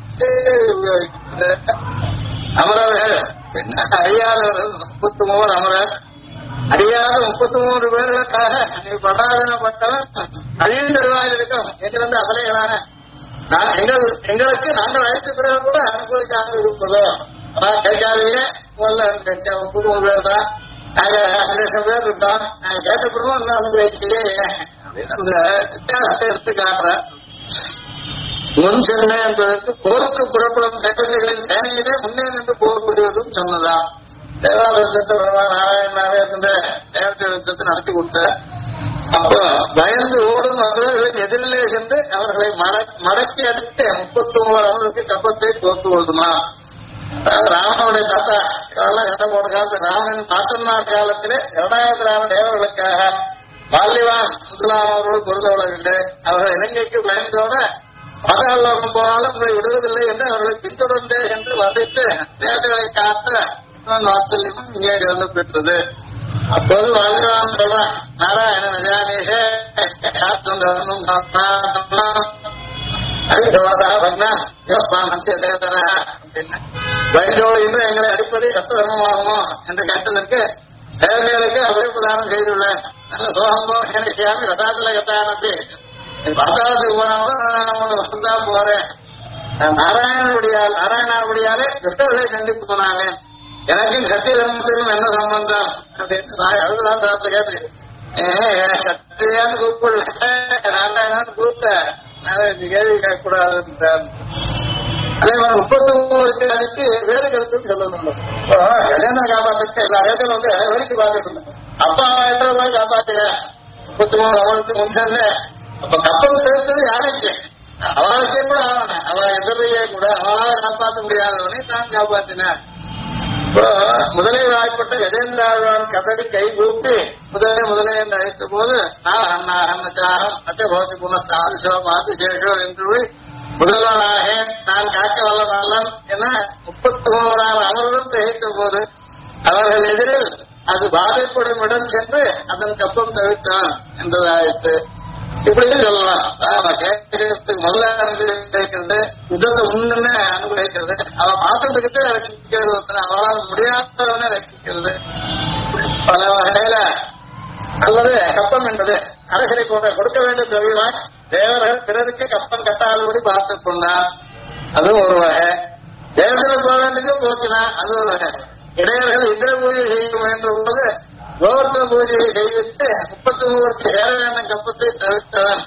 அமரர்கள் அழியாதவர்கள் 33 அமரர் அறியாத 33 பேர்களுக்காக நீ படாதனப்பட்டவன் அழியும் தருவாயில் இருக்கும் என்று வந்து அகலைகளான எங்களுக்கு நாங்கள் அழைத்த பிறகு கூட அனுபவிக்காம இருப்பதோ அதான் கேட்காதீங்க. முதல்ல 33 பேர் தான் நாங்க 5 லட்சம் பேர் இருக்கோம். நாங்க கேட்ட பிறகும் இன்னும் அனுபவிக்கலையே அப்படின்னு அந்த வித்தியாசத்தை எடுத்து காட்டுறேன். முன் சென்னை என்பதற்கு போருக்கு புறப்படும் கட்டளைகளின் சேனையிலே முன்னே நின்று போர் புரிவதும் சொன்னதான். தேவாலயத்தை நாராயணனாவே இருந்த தேவத்தை யுத்தத்தை நடத்தி கொடுத்த அப்போ பயந்து ஓடும் அவர்களின் எதிரிலே சென்று அவர்களை மடக்கி அடித்து 39 அவர்களுக்கு கப்பத்தை போக்குவதுமா. ராமனுடைய தாத்தா இதெல்லாம் கட்ட போன காலத்து ராமனின் பாட்டன்மார் காலத்திலே 2000 ராம தேவர்களுக்காக பால்யவான் முதலாம் அவர்களோடு பொருளவில்லை. அவர்கள் இலங்கைக்கு பயந்தோட பாதாளம் போனாலும் உங்களை விடுவதில்லை என்று அவர்களை பின்தொடர்ந்தே என்று வதைத்து தேவர்களை காத்த வாத்சல்யமும் இங்கே எழுத பெற்றது. அப்போது வாழ்கிறான் சொல்றான் நாராயண நஜானேஷே பயந்தோடு இன்று எங்களை அடிப்பது சத்த தர்மமாகுமோ என்ற கட்டலுக்கு தேவதைகளுக்கு அபயப்பிரதானம் செய்துள்ளேன். நல்ல சோகமோ நினைச்சாமி ரசாத்துல கத்தானப்பி பாத்தாளத்துக்கு போனாலும் வசந்தா போறேன். நாராயணாவுடையாலே கிருஷ்ணர்களை கண்டிப்பு போனாங்க. எனக்கும் சத்திய தர்மத்திலும் என்ன சம்பந்தம் அப்படின்னு நான் அதுதான் சார்த்த கேட்டேன். சத்தியான்னு கூப்பிடல நாராயணான்னு கூப்பிட்டேன். கேள்வி கேட்கக்கூடாது. அதே மாதிரி 33 அடிச்சு வேறு கருத்துன்னு சொல்லணும். கல்யாணம் காப்பாற்ற எல்லா ரேட்டும் வந்து வேடிக்கை பார்த்துட்டு இருந்தேன். அப்பா எல்லாம் காப்பாத்துங்க 33 அவனுக்கு முன்சன்னு. அப்ப கப்பல் சேர்த்தது யாருக்கு அவளுக்கே கூட ஆவன அவன் எதிரையே கூட அவளால காப்பாற்ற முடியாதவனை தான் காப்பாத்தினான். இப்போ முதலே வாய்ப்பட்ட கஜேந்திராழ்வான் கதறி கை கூப்பி முதலே என்று அழைத்த போது நாகன்னாரம் அத்தை போதி புனஸ்தாரிசோ மாத்து சேஷோ என்று முதல்வனாக நான் காக்க வல்ல நல்லன் என 33 அவர்களும் திகைத்த போது அவர்கள் எதிரில் அது பாதைப்படும் இடம் சென்று அதன் கப்பம் தவிர்த்தான் என்றதாயிற்று. இப்படியும் சொல்லலாம். கேட்கறதுக்கு முதல்ல அனுபவிக்கிறது யுத்தத்தை முன்னே அனுபவிக்கிறது அவன் பார்த்துக்கிட்டு ரசிக்கிறது அவளால் முடியாதவனே ரசிக்கிறது பல வகையில. அல்லது கப்பம் என்பது அரசரை கொடுக்க வேண்டும் தெரியுமாய் தேவர்கள் பிறருக்கு கப்பம் கட்டாதபடி பார்த்துக் கொண்டார். அதுவும் ஒரு வகை. தேவர்கள் போக வேண்டியது போச்சுனா அது ஒரு வகை. இடையர்கள் இந்திர பூஜை செய்ய வேண்டும் போது கோவர்த்தன பூஜையை செய்துவிட்டு 33 சேர வேண்டும் கப்பத்தை தவிர்த்தவன்.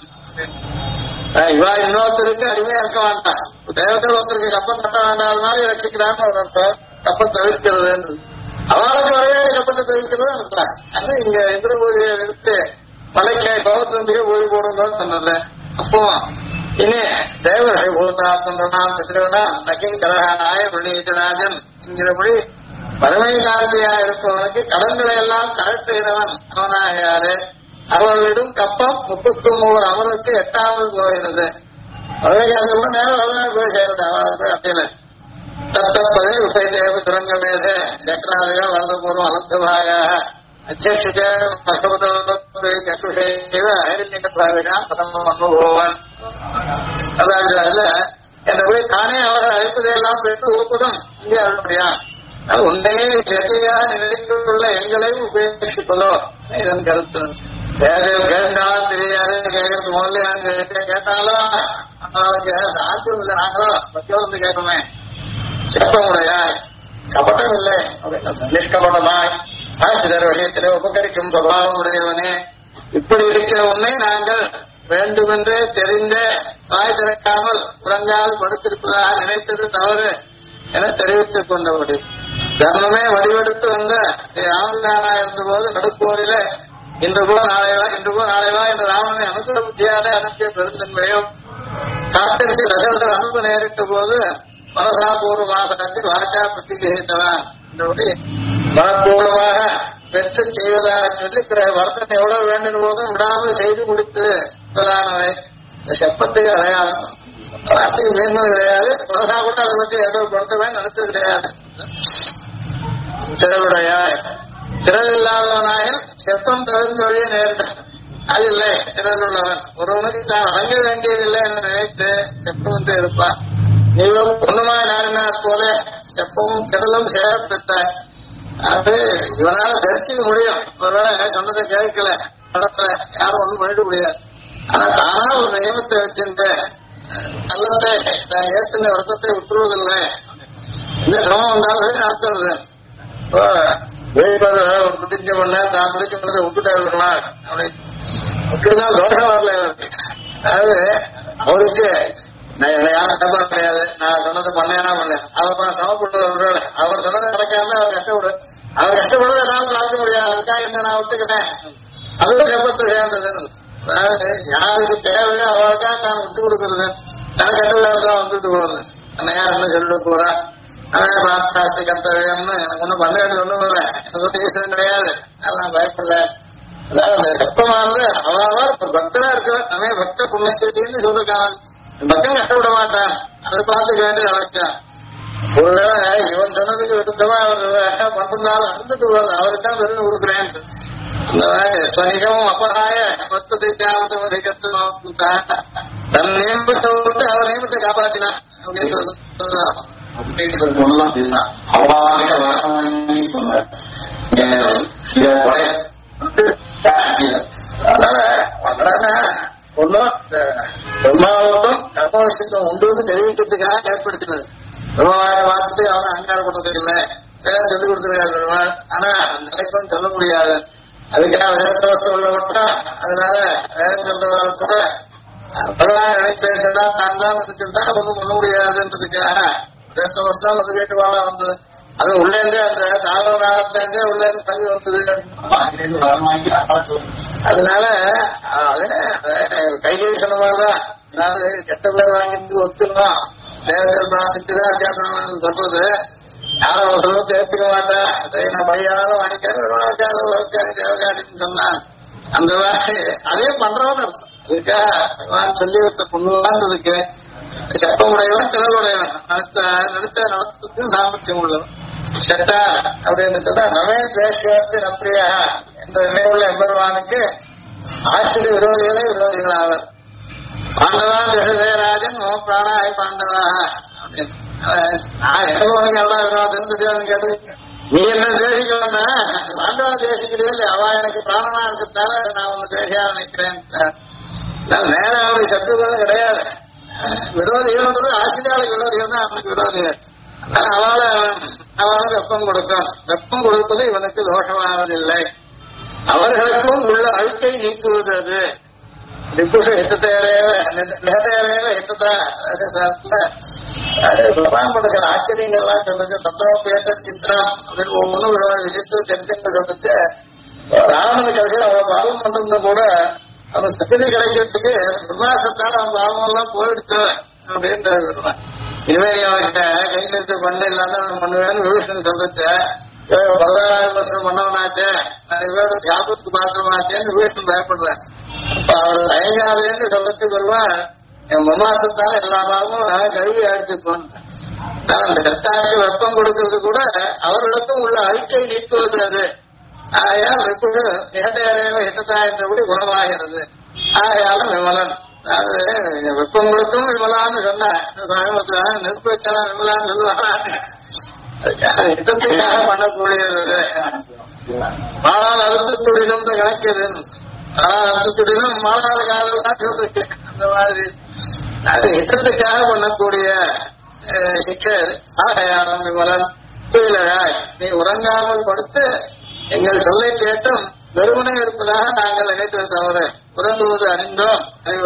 இவா இன்னொருத்தருக்கு அடிமையா இருக்க வேண்டாம். தேவர்கள் ஒருத்தருக்கு கப்பம் கட்ட வேண்டாம் மாதிரி ரசிக்கிறான்னு ஒரு அர்த்தம். கப்பம் தவிர்க்கிறது அவளுக்கு வரவேண்டிய கப்பத்தை தவிர்க்கிறது அர்த்தம். அது இங்க இந்திர பூஜையை எடுத்து மலைக்கு கோவர்த்தனத்துக்கு பூஜை போடுங்கன்னு சொன்னது. அப்போ இனி தேவர்கள் பூதாத்தம் திருவனா நக்கின் கலகானாய புண்ணியராஜன் என்கிறபடி பரமை காந்தியா இருப்பவனுக்கு கடன்களை எல்லாம் கழற்றுகிறவன் அவனாகையாரு அவர்களிடம் கப்பம் 33 அவருக்கு 8வது போகிறது. பரமைகாந்தியோட நேரம் வரலாறு போய் சேர்றது அவனுக்கு அப்படின்னு தத்தப்பதே உபய தேவ துரங்க மேத சக்கராதிக வந்தபூர்வம் அனந்தபாக அத்தியட்ச சட்டுசேவ ஐரண்யபாவினா பிரதம அனுபவன். அதாவது அதுல என்னபடி தானே அவர்கள் அழைப்பதையெல்லாம் பெற்று ஒப்புதும் இங்கே அருள்படியா உண்மையே இயற்கையா நிலைக்குள்ள எங்களையும் உபயோகிப்பதோ இதன் கருத்து. கேட்டாலும் தெரியாது கேட்கறது முதல்ல கேட்டாலும் ஆச்சரியம் இல்லை. நாங்களும் பத்தியோடு வந்து கேட்போமே செப்பமுடையாய் கபட்டம் இல்லை நிஷ்கபட்டமாய் ஆசிரியர் வழியத்திலே உபகரிக்கும் சுபாவம் உடையவனே இப்படி இருக்கிற உன்னை நாங்கள் வேண்டுமென்றே தெரிந்த வாய் திறக்காமல் உறங்கால் படுத்திருப்பதாக நினைத்தது தவறு என தெரிவித்துக் கொண்டபடி தர்மமே வடிவெடுத்து வந்த ராமதானா இருந்தபோது நடுப்போரில இன்று போ நாளைவா என்று ராமனை அனுகூல புத்தியாலே அனுப்பிய பெருந்தன்மையும் காத்திற்கு தசரதர் அனுப்பு நேரிட்ட போது மனசாபூர்வமாக வாச்சா பிரத்திகித்தவன் என்றபடி மனப்பூர்வமாக வெற்றி செய்வதாக சொல்லி பிற வர்த்தனை எவ்வளவு வேண்டும் போதும் விடாமல் செய்து முடித்து முதலானவை இந்த செப்பத்துக்கு அடையாளம். வார்த்தைக்கு மீறினது கிடையாது. புரசா கூட அதை பத்தி ஏதோ கொடுத்தவே நினைச்சது கிடையாது. திறவுடையாய் திறல் இல்லாதவனாயில் செப்பம் தவிர்த்து வழியே நேரிட்டான். அது இல்லை, திறல் உள்ளவன் ஒருவனுக்கு தான் வழங்க வேண்டியதில்லை என்று நினைத்து செப்பம் வந்து இருப்பான். நீவும் ஒண்ணுமாய் நாடினார் போல செப்பமும் திறலும் சேரப்பெற்றாய். அது இவனால தரிசிக்க முடியும். ஒருவேளை சொன்னதை கேட்கல நடத்துல யாரும் ஒண்ணும் பண்ணிட முடியாது. ஆனா தானா ஒரு நியமத்தை வச்சிருந்த நல்லத்தை நான் ஏற்றுன வருத்தத்தை விட்டுருவதில்லை. இந்த சிரமம் வந்தாலும் நடத்துறது ஒரு பிரதிஜை பண்ண தான் பிரதிஜை விட்டுட்டா இருக்கலாம் அப்படின்னு தோஷம் வரல. அதாவது அவருக்கு நான் என்னை யாரும் தப்பா கிடையாது, நான் சொன்னதை பண்ணேன்னா பண்ணேன், அவர் சமப்படுறது அவர் சொன்னதை நடக்காம அவர் கஷ்டப்படு, அவர் கஷ்டப்படுறது என்னால நடக்க முடியாது, அதுக்காக என்ன நான் விட்டுக்கிட்டேன். அதுவும் செப்பத்தை சேர்ந்தது. அதாவது யாருக்கு தேவையோ அவளுக்காக நான் விட்டு கொடுக்கறது, தனக்கு கட்டதான் வந்துட்டு போறது. என்ன யார் என்ன சொல்லிட்டு போறா, பிரார்த்தாஸ்தி கர்த்தவியம்னு எனக்கு ஒண்ணும் பண்ண வேண்டியது ஒண்ணும் இல்லை, எனக்கு ஒன்றும் ஈஸ்வரன் கிடையாது, அதெல்லாம் பயப்படல. அதாவது வெப்பமானது அவ்வளவா பக்தரா இருக்கிற நம்ம பக்த புண்ணியத்தின்னு சொல்லிருக்காங்க. பக்தன் கஷ்டப்பட மாட்டான், அதை பார்த்துக்க வேண்டிய அவசியம். ஒருவேளை இவன் சொன்னதுக்கு விருத்தமா அவர் பண்றதால அறுந்துட்டு போறது, அவருக்கு தான் வெறும் கொடுக்குறேன். ஸ்வனிகமும் அப்பகாய பக்தத்தை தன் நியமத்தை விட்டு அவர் நியமத்தை காப்பாற்றினான் அப்படின்னு ஒன்னும் பிரம்மாவட்டம் கர்மவசத்துவம் உண்டு தெரிவிக்கிறதுக்காக ஏற்படுத்தினது. பிரம்மாவை பார்த்துட்டு அவனை அங்கீகாரப்படுறது இல்லை, வேற சொல்லிக் கொடுத்துருக்காரு பெருமாள். ஆனா நிலைக்கும் சொல்ல முடியாது, அதுக்காக வேசவசம் உள்ள விட்டா அதனால வேகம் சொல்றவர்கள் கூட அப்பதான் நினைச்சா தான் தான் இருக்குன்னா ஒன்றும் பண்ண முடியாதுன்றதுக்காக வேசவசம் அது கேட்டு வாழ வந்தது. அது உள்ளேந்தே அந்த தாவர நாளத்திலேருந்தே உள்ளேந்து தள்ளி வந்தது. அதனால கைகை சொன்ன மாதிரிதான் அதாவது கெட்ட பேர் வாங்கிட்டு ஒத்துக்கலாம், தேவர்கள் பிரார்த்திச்சுதான் அத்தியாசம் சொல்றது. யாரும் ஒரு சொல்லுக்கு ஏற்றுக்க மாட்டேன், அதை நான் பையாலும் வாங்கிக்கிறேன் தேவகாரின்னு சொன்னான். அந்த மாதிரி அதே பண்றவன் அர்த்தம். அதுக்காக சொல்லி வைத்த பொண்ணுலான்றதுக்கு செப்பமுடையவன் திறவுடையவன் நினைச்ச நடத்துக்கு சாமர்த்தியம் உள்ளவன். செட்டா அப்படின்னு சொன்னா நவே தேசியாஸ்தி நப்பிரியா என்ற நினைவுள்ள எம்பெருமானுக்கு ஆசிரிய விரோதிகளே விரோதிகளாவர். பாண்டவான் திசதேராஜன் ஓ பிராணாய் பாண்டவா அப்படின்னு எல்லாம் விரோதம் கேட்டு நீ என்ன தேசிக்க வேண்டா, பாண்டவா தேசிக்கிறீர்கள், அவ எனக்கு பிராணமா இருக்கிறதால நான் உங்க தேசியா நினைக்கிறேன். நேர அவருடைய சத்துருதான் கிடையாது. விரோதிகள் ஆசிரியாளுக்கு விரோதிகள் தான் அவனுக்கு விரோதிகள். அவளுக்கு வெப்பம் கொடுக்கும். வெப்பம் கொடுப்பது இவனுக்கு தோஷமாவதில்லை. அவர்களுக்கும் உள்ள அழுக்கை நீக்குவது அது. ரிபுஷ ஹித்தேரேவ ஹித்தா பிரபாம்படுகிற ஆச்சரியங்கள்லாம் சொல்றது. தத்துவப்பேட்ட சித்திரம் அப்படின்னு ஒவ்வொன்றும் விஜித்து தெரிஞ்சுன்னு சொல்லிச்சு. ராவணனுக்கு கடைசியில் அவளை பாவம் பண்றது கூட அவன் சக்தி கிடைக்கிறதுக்கு பிரபாசத்தால் அவன் பாவம் எல்லாம் போயிடுச்சு அப்படின்ற இனிமேல் அவன்கிட்ட கை நிறுத்த பண்ண இல்லாத பண்ணுவேன்னு விபீஷன் சொல்லிச்சு. 16,000 வருஷம் பண்ணவனாச்சே, நான் இவரோட சாபத்துக்கு பாத்திரமாச்சேன்னு விபீஷன் பயப்படுறேன். இப்ப அவர் தயங்காதேன்னு சொல்லத்துக்கு வருவான், என் மமாசத்தால எல்லா பாவமும் கழுவி அடிச்சுப்போம். அந்த கத்தாக்கு வெப்பம் கொடுக்கறது கூட அவர்களுக்கும் உள்ள அழுக்கை நீக்குவது அது. ஆகையால் இப்போது நிகழ்ச்சியறையோ ஹிட்டத்தா என்றபடி குணமாகிறது. ஆகையாலும் விமலன் அதாவது வெப்பம் கொடுக்கும் விமலான்னு சொன்னேன். நெருப்பு வச்சாலும் விமலான்னு சொல்லுவாங்க. ஹிட்டத்துக்காக பண்ணக்கூடியது. மாணால் அழுத்தத்துடினும் கணக்கியது. ஆனால் அழுத்தத்துடினும் மாணாத காலம் தான் அந்த மாதிரி அது ஹிட்டத்துக்காக பண்ணக்கூடிய சிக்ஷை. ஆகையாலும் விமலன் துயிலராய் நீ உறங்காமல் படுத்து எங்கள் சொல்லை கேட்டும் வெறுமனை இருப்பதாக நாங்கள் நினைத்தது தவிர உறங்குவது அறிந்தோம்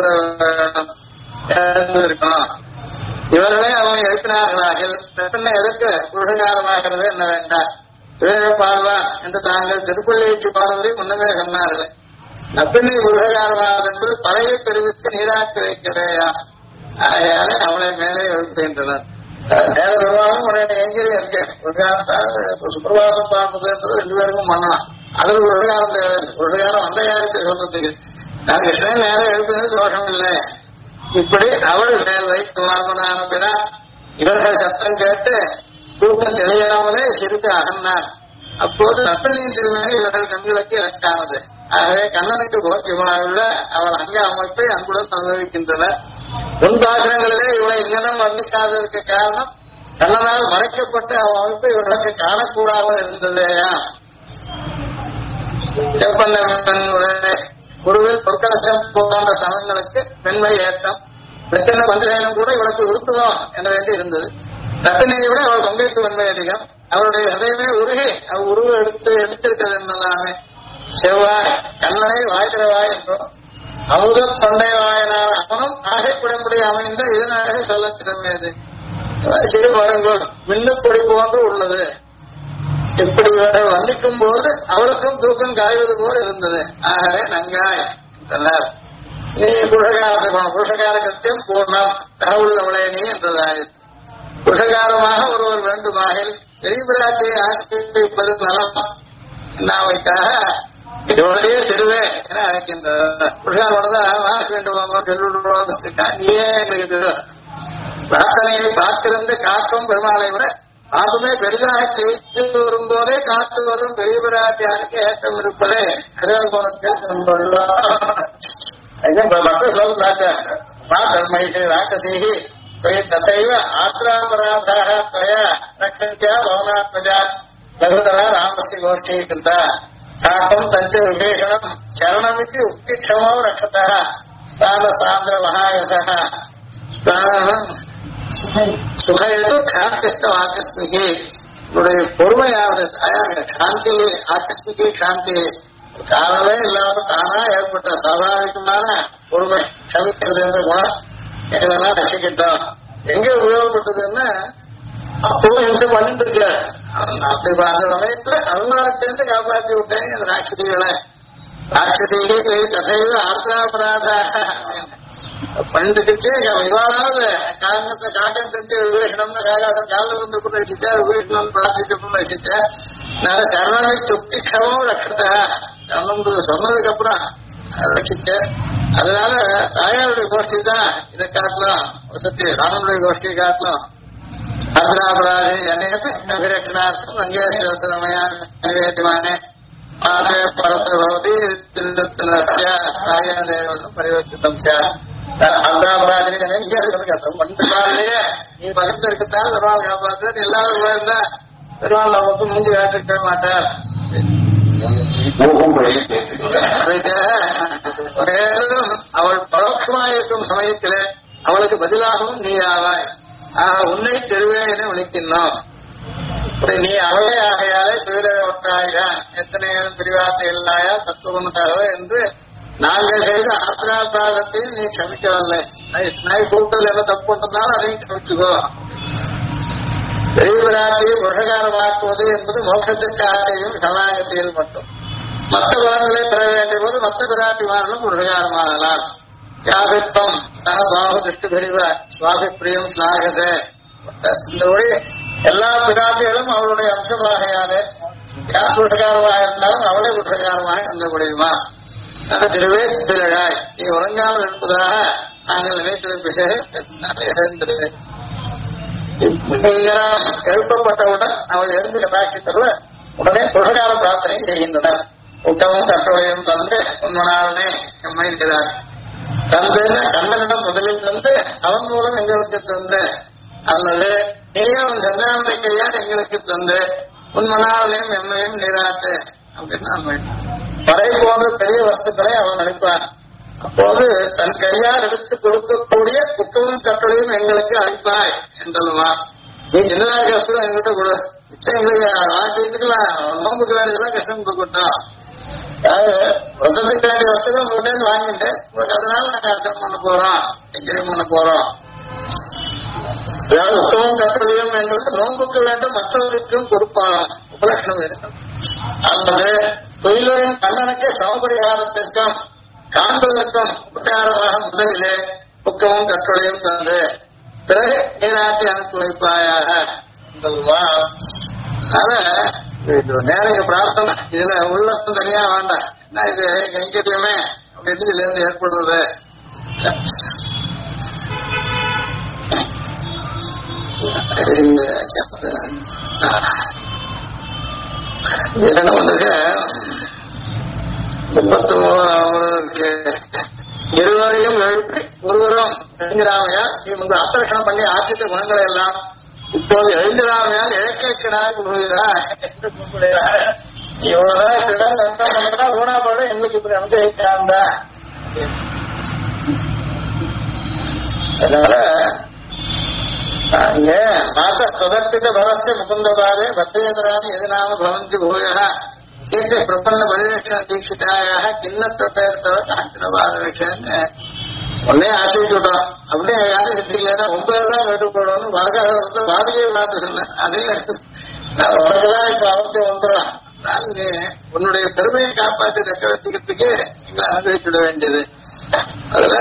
இருக்கணும். இவர்களே அவனை எழுப்பினார்களாக பெண்ணை எதற்கு புருஷகாரமாகிறது என்ன வேண்டாம் பாடுவான் என்று தாங்கள் திருப்பள்ளியீச்சு பாடுவதை முன்னமே சொன்னார்கள். நப்பிண்ணை புருஷகாரமாகிறது என்பது பழைய தெரிவித்து நீராக்கி வைக்கிறேயா. ஆகையாலே அவளை மேலே எழுப்புகின்றனர். வேற பெருமாளும் ஒரு எங்கிலும் இருக்கேன். சுப்பிரபாதம் பார்ப்பதுன்றது 2 பேருக்கும் பண்ணலாம். அதுல ஒரு விவகாரம் தேவை. ஒரு விவகாரம் அந்த காலத்தை சொல்றதுக்கு நான் கிருஷ்ணன் நேரம் எழுப்புறது தோஷம் இல்லை. இப்படி அவள் மேல் வைத்து வாழ்வனான பிற இவர்கள் சத்தம் கேட்டு தூக்கம் தெளியாமலே சிறிது அகன்னார். அப்போது நத்தனின் திருமணி இவர்கள் கண்களுக்கு இலக்கானது. ஆகவே கண்ணனுக்கு போக்கியமாயுள்ள அவள் அங்க அமைப்பை அன்புடன் அனுபவிக்கின்றனர். முன்பாசனங்களிலே இவளை இங்கனம் வர்ணிக்காததற்கு காரணம் கண்ணனால் மறைக்கப்பட்ட அமைப்பை இவர்களுக்கு காணக்கூடாமல் இருந்ததேயா. செப்பன்னுடைய குருவில் பொற்கலட்சம் போன்ற சமயங்களுக்கு பெண்மை ஏற்றம் பிரச்சனை பஞ்சசேனம் கூட இவளுக்கு உறுத்துவோம் என வேண்டி இருந்தது. ரத்தனையை விட அவள் பங்கேற்று வன்மை அதிகம். அவருடைய ஹதயமே உருகி அவள் உருவ எடுத்திருக்கிறது என்பதாமே. செவ்வாய் கண்ணனை வாய்திரவாய் என்றும் அமுத தொண்டை வாயனார் அவனும் ஆசைப்படமுடிய அமைந்த இதனாலே சொல்ல திறமையது. சிறு மரங்கள் மின்னுப்பொடி போன்று உள்ளது. இப்படி வர்ணிக்கும் போது அவளுக்கும் தூக்கம் காய்வது போல் இருந்தது. ஆகவே நங்காய் என்றனர். நீ புருஷகார கத்தியம் பூர்ணம் தகவுள்ளவளே நீ என்றதாயிற்று. புருஷகாரமாக ஒருவர் வேண்டுமாகில் பெரிய பிராட்டியை ஆசிரியப்பது நலம் என்னாமைக்காக இவளையே திருவே என அழைக்கின்றார். புருஷகாரோட வாசி வேண்டுவாங்க சொல்லுவாங்க. நீயே எங்களுக்கு பிரார்த்தனையை பார்த்திருந்து காக்கும் பெருமாளை விட அதுமே பெரிதாக செய்து வரும்போதே காத்து வரும் பெரிய பிராட்டியாருக்கு ஏற்றம் இருப்பதே கடல் கோணத்தில் மக்கள் சொல்லுறாங்க. ராட்சசீகி தசைவ ஆத்ராபராதாக ரக்ஷா பவனாத்மஜா லகுதர ராமஸ்தி கோஷ்டி கிருதா காக்கம் தஞ்ச விபீஷணம் சரணமிக்கு உத்திக்ஷமோ ரக்ஷதா சாத சாந்திர மகாயச சுகையது காந்திஸ்த ஆகஸ்மிகி உன்னுடைய பொறுமையானது சாந்தி ஆகஸ்மிகி சாந்தி காரணமே இல்லாம தானா ஏற்பட்ட சாதாரணமான பொறுமை சமிக்கிறது என்ற குணம் எங்களெல்லாம் ரசிக்கிட்டோம். எங்க உபயோகப்பட்டதுன்னா அப்பவும் ஹிம்சை பண்ணிட்டு இருக்கல. அப்படி அந்த சமயத்துல அருணாட்டேந்து காப்பாற்றி விட்டேன் அந்த ராட்சசிகளை. ராட்சசிகளை தசைவ ஆத்திராபராதாக பண்ணிட்டுச்சு. இவாளாவது காரணத்தை காட்டம் செஞ்சு விபீஷணம்னு காகாசம் காலில் வந்து கூட ரசிச்சா விபீஷணம் பிரார்த்திச்சு கூட ரசிச்சா நான் சரணமை துப்திக்ஷமும் ரட்சத்தை சரணம் சொன்னதுக்கு அப்புறம் ரசிச்ச. அதனால தாயாருடைய கோஷ்டி தான் இதை காட்டலாம். சத்தி ராமனுடைய கோஷ்டியை காட்டலாம். அர்த்தராபராதி அநேகரட்சணார்த்தம் அங்கேஸ்வரமயா நிவேதிமானே ஆசே பரத்தபவதி பரிவர்த்தித்தம் அர்த்தராபராதி மண்டலாலேயே நீ பக்கத்தில் இருக்கத்தான் பெருமாள் காப்பாற்ற எல்லாரும் போயிருந்தா பெருமாள் நமக்கு மூஞ்சி காட்டிருக்க மாட்டார். அவள் பரோட்சமாயிருக்கும் சமயத்திலே அவளுக்கு பதிலாகவும் நீ ஆவாய். உன்னை தெருவே என விழிக்கின்றோம். நீ அவளே ஆகையாலே திருவிழா ஒட்டாயா எத்தனை பிரிவார்த்தை இல்லாயா தத்துவம் தகவ என்று நாங்கள் செய்த ஆத்திராபாதத்தையும் நீ க்ஷமிக்கவில்லை. நாய் கூட்டத்தில் என்ன தப்பு பண்ணாலும் அதையும் க்ஷமிச்சுக்கோ. பெரிய பிராட்டியை புருஷகாரமாக்குவது என்பது மோட்சத்திற்காகவும் சரணாகத்தியில் மட்டும். மற்ற பலன்களை பெற வேண்டிய போது மற்ற பிராட்டிமார்களும் புருஷகாரமாகலாம். யாபித்வம் பாபு திருஷ்டி பிரிவ சுவாபிப்பிரியம் ஸ்நாகசே. இந்த ஒளி எல்லா பிராட்டிகளும் அவளுடைய அம்சமாகையாலே யார் புருஷகாரமாக இருந்தாலும் அவளே புருஷகாரமாக இருந்த முடியுமா? அந்த திருவே திரழாய் நீ உறங்காமல் இருப்பதாக நாங்கள் நினைத்திருப்பேன். எழுப்பப்பட்டவுடன் அவள் எழுந்து கட்டாட்சித்தருவ உடனே புருஷகார பிரார்த்தனை செய்கின்றனர். உத்தமும் கட்டுரையும் தந்து உண்மனாளனே எம்மைக்கிறார். தந்துன்னு கண்ணனிடம் முதலில் தந்து அவன் மூலம் எங்களுக்கு தந்து அல்லது நீங்க அவன் சந்தாமரை கையால் எங்களுக்கு தந்து உண்மனாளனையும் எம்மையும் நீராட்டு அப்படின்னு படை போன்ற பெரிய வஸ்துக்களை அவன் அளிப்பான். அப்போது தன் கையால் எடுத்து கொடுக்கக்கூடிய புத்தமும் கட்டுரையும் எங்களுக்கு அளிப்பாய் என்றல்வான். நீ சின்னதாக கஷ்டம் எங்கிட்ட கொடு. எங்களுக்கு ஆட்சிக்கலாம் நோம்புக்கு வேண்டியதான் கஷ்டம் கொடுக்கட்டும். வசதிக்கு வேண்டிய வசதிகள் உங்கள்கிட்ட வாங்கிட்டு உங்களுக்கு அதனால நாங்க அர்த்தம் பண்ண போறோம் எங்கேயும் பண்ண போறோம். அதாவது உத்தமம் கட்டுரையும் என்பது நோம்புக்கு வேண்டும் மற்றவருக்கும் கொடுப்பாங்க உபலட்சணம் இருக்கும். அல்லது தொழிலின் கண்ணனுக்கு சமபரிகாரத்திற்கும் காண்பதற்கும் உபச்சாரமாக முதலிலே புக்கமும் கட்டுரையும் தந்து பிறகு நீராட்டி அனுப்பி வைப்பாயாக. நேரைய பிரார்த்தனை இதுல உள்ளத்தும் தனியா வேண்டாம். என்ன இது கைங்கரியமே அப்படின்னு இதுல இருந்து ஏற்படுறது. என்ன பண்ணுங்க 33 இருவரையும் எழுப்பி ஒருவரும் எழுந்திராமையால் இவங்க அத்தரஷணம் பண்ணி ஆற்றித்த குணங்களை எல்லாம் இப்போது எழுந்திராமையால் இழக்கிறார் கூறுகிறார் என்று கூறுகிறார். இவ்வளவுதான் ஊனாபாடு எங்களுக்கு இப்படி அமைச்சிருக்காண்டா. அதனால இங்க மாத சுதர்ப்பித பவஸ்ய முகுந்தபாலே பத்ரேந்திராணி எதினாம பவந்தி பூயா கீர்த்தி பிரபன்ன பரிரட்சண தீட்சிதாயாக கிண்ணத்தோட காஞ்சிரபாதரட்சன்னு ஒன்னே ஆசைச்சு விட்டோம். அப்படியே யாரும் எடுத்துக்கலன்னா 9 தான் கேட்டு போடணும். பாதிகையை பார்த்து சொன்னேன். அதையும் நான் உனக்குதான் இப்ப அவசியம் வந்துடும். நீ உன்னுடைய பெருமையை காப்பாற்றி தக்க வச்சுக்கிறதுக்கு எங்களை அனுபவிச்சுட வேண்டியது. அதுல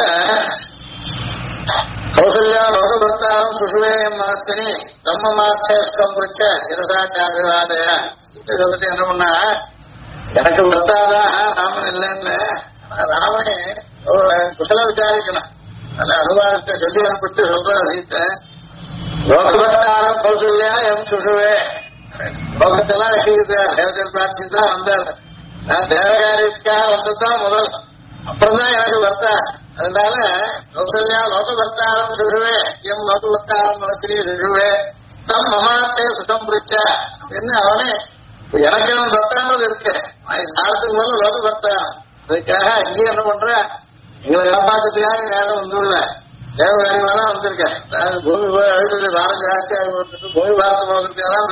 கௌசல்யா லோகபர்த்தாரம் சுசுவேயம் மனஸ்தினி பிரம்மமாட்சம் குறிச்ச சிரசாச்சாரிவாதய சொல்லிட்டு என்ன பண்ணா, எனக்கு பர்த்தாதான் ராமன் இல்லைன்னு ராமனே குசல விசாரிக்கணும். அந்த அனுபவத்தை சொல்லி அனுப்பிட்டு சொல்ற சீத்த லோகபர்த்தாரம் கௌசல்யா எம் சுசுவே லோகத்தெல்லாம் ரசிக்கிறார். தேவதர் பிராட்சி தான் வந்தார். நான் தேவகாரியத்துக்காக வந்ததுதான் முதல், அப்புறம் தான் எனக்கு பர்த்தா. அதனால கௌசல்யா லோகபர்த்தாரம் சுசுவே எம் லோகபர்த்தாரம் மனசினி சுசுவே தம் மமாச்சே சுதம் பிரிச்ச அப்படின்னு அவனே எனக்கு அவன் பர்த்தானது இருக்கு. காலத்துக்கு முதல்ல லோகபர்த்தாரம். அதுக்காக அங்கேயும் என்ன பண்ற, எங்களை காப்பாற்றத்துக்காக நேரம் வந்துள்ள தேவகாரியமாதான் வந்திருக்கேன். பூமி போய் அழுது நாலஞ்சு ஆட்சி வந்துட்டு பூமி பார்த்து போகிறதுக்காக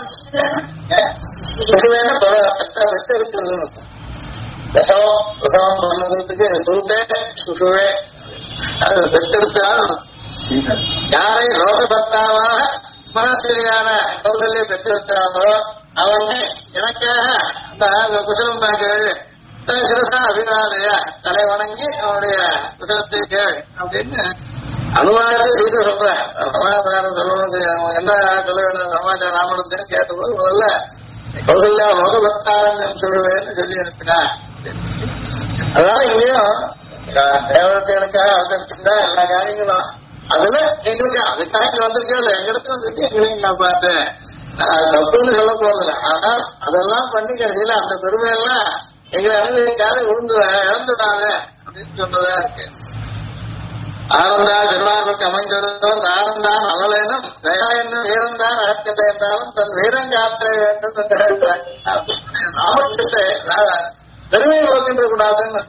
பெற்ற இருக்கிறது. பிரசவம் பண்ணதுக்கு சுருத்தே சுசுவே அது பெற்றெடுத்தால் யாரை லோகபர்த்தாவாக மனஸ்திரியான கௌசல்யை பெற்றெடுத்தாலோ அவனை எனக்காக அந்த குசலம் கேள் சிரசா அபிநாதையா தலை வணங்கி அவனுடைய குசலத்தை கேள் அப்படின்னு அனுமானத்தை செய்து சொல்றேன். சமாச்சாரம் சொல்லணும்னு என்ன சொல்ல வேண்டிய சமாச்சாரம் ராமணத்தை கேட்டபோது முதல்ல கௌசல்யா லோகபர்த்தாரம் சொல்லுவேன்னு சொல்லி அனுப்பினா. அதனால இங்கேயும் தேவதைகளுக்காக அவதரிச்சுட்டா எல்லா காரியங்களும் அதுல எங்களுக்கு அதுக்காக வந்திருக்கேன். எங்க இடத்துல வந்துட்டு எங்களையும் நான் பார்த்தேன். தப்புன்னு சொல்ல போறதில்ல. ஆனால் அதெல்லாம் பண்ணி கடைசியில அந்த பெருமையெல்லாம் எங்களை அனுபவிக்காத இழந்துடாத அப்படின்னு சொன்னதா இருக்கு. ஆனந்தா திருவாரூருக்கு அமைந்திருந்தோம் ஆனந்தான் அவளேனும் தயா என்னும் வீரந்தான் அழக்கத்தை என்றாலும் தன் வீரங்காற்ற வேண்டும் என்று சாமர்த்தியத்தை பெருமையை போக்கின்ற கூடாதுன்னு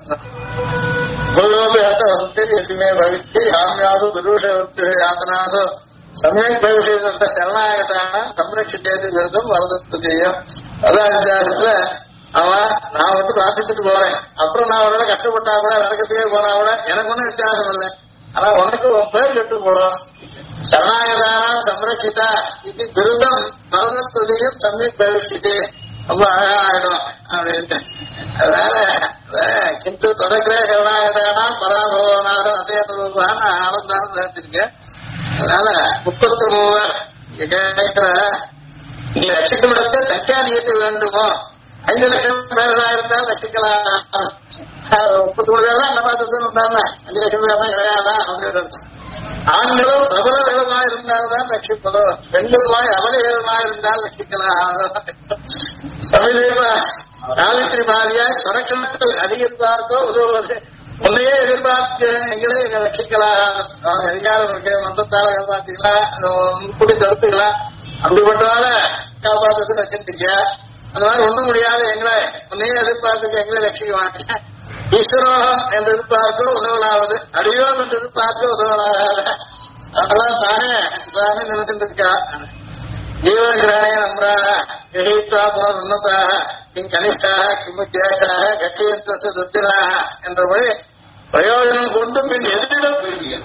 வசதி எதுவுமே பவித்து யாமியாசு துருஷவத்து யாத்தனாசு சமயக் பவிஷயத்த சரணாகத்தான சம்ரட்சித்தேது விருதும் வரதத்து செய்யும். அதான் விசாரத்துல அவன் நான் வந்து பிரார்த்திச்சுட்டு போறேன், அப்புறம் நான் அவரோட கஷ்டப்பட்டா கூட நரக்கத்துக்கே போனா கூட எனக்கு ஒன்னும் வித்தியாசம் இல்லை. ஆனா உனக்கு உன் பேர் கெட்டு போடும். சரணாகதான சம்ரட்சிதா இது விருதம் வரதத்துதையும் சமயக் பவிஷித்து ரொம்ப அழகா ஆயிடும் அப்படின்ட்டு. அதனால கிந்து தொடக்கிறே கருணாகதானா பராபவனாக அதேதான் ஆனந்தான நினைச்சிருக்கேன். அதனால 33 கேட்கிற நீ லட்சிக்கும் இடத்தை சத்தியானியத்தை வேண்டுமோ 5 லட்சம் பேரா இருந்தால் லட்சிக்கலாம். 33 பேர் தான் நம்ம 5 லட்சம் பேர் தான் கிடையாதா அப்படின்னு. ஆண்களும் பிரபல வேகமா இருந்தால்தான் ரட்சிப்பதும், பெண்களுமாய் அவலவேகமா இருந்தால் ரட்சிக்கலாம். சமீப சாவித்திரி மாதிரியாய் சுரட்சணத்தில் அதிகரிப்பார்க்கோ உதவுவது உன்னையே எதிர்பார்க்கிறேன் எங்களே எங்க ரட்சிக்கலாம். அதிகாரம் இருக்கு, மந்தத்தால காப்பாத்திக்கலாம், முடி தடுத்துக்கலாம். அப்படிப்பட்டதால காப்பாற்றுறது ரச்சிருக்க. அந்த மாதிரி ஒண்ணும் முடியாது எங்களை உன்னையே எதிர்பார்த்துக்க எங்களே ரட்சிக்க மாட்டேன். ஈஸ்வரோகம் என்று எதிர்பார்க்க உதவலாவது, அடியோம் என்று எதிர்பார்க்க உதவலாத. அதெல்லாம் தானே தானே நினைச்சிட்டு இருக்கா. ஜீவகிராணே நம்ராக கிரகித்வா புனருன்னதாக கிம் கனிஷ்டாக கிம் ஜேஷ்டாக கட்டியந்தஸ்து துத்திராக என்றபடி பிரயோஜனம் கொண்டு பின் எதிரிடம் போயிருக்கீங்க.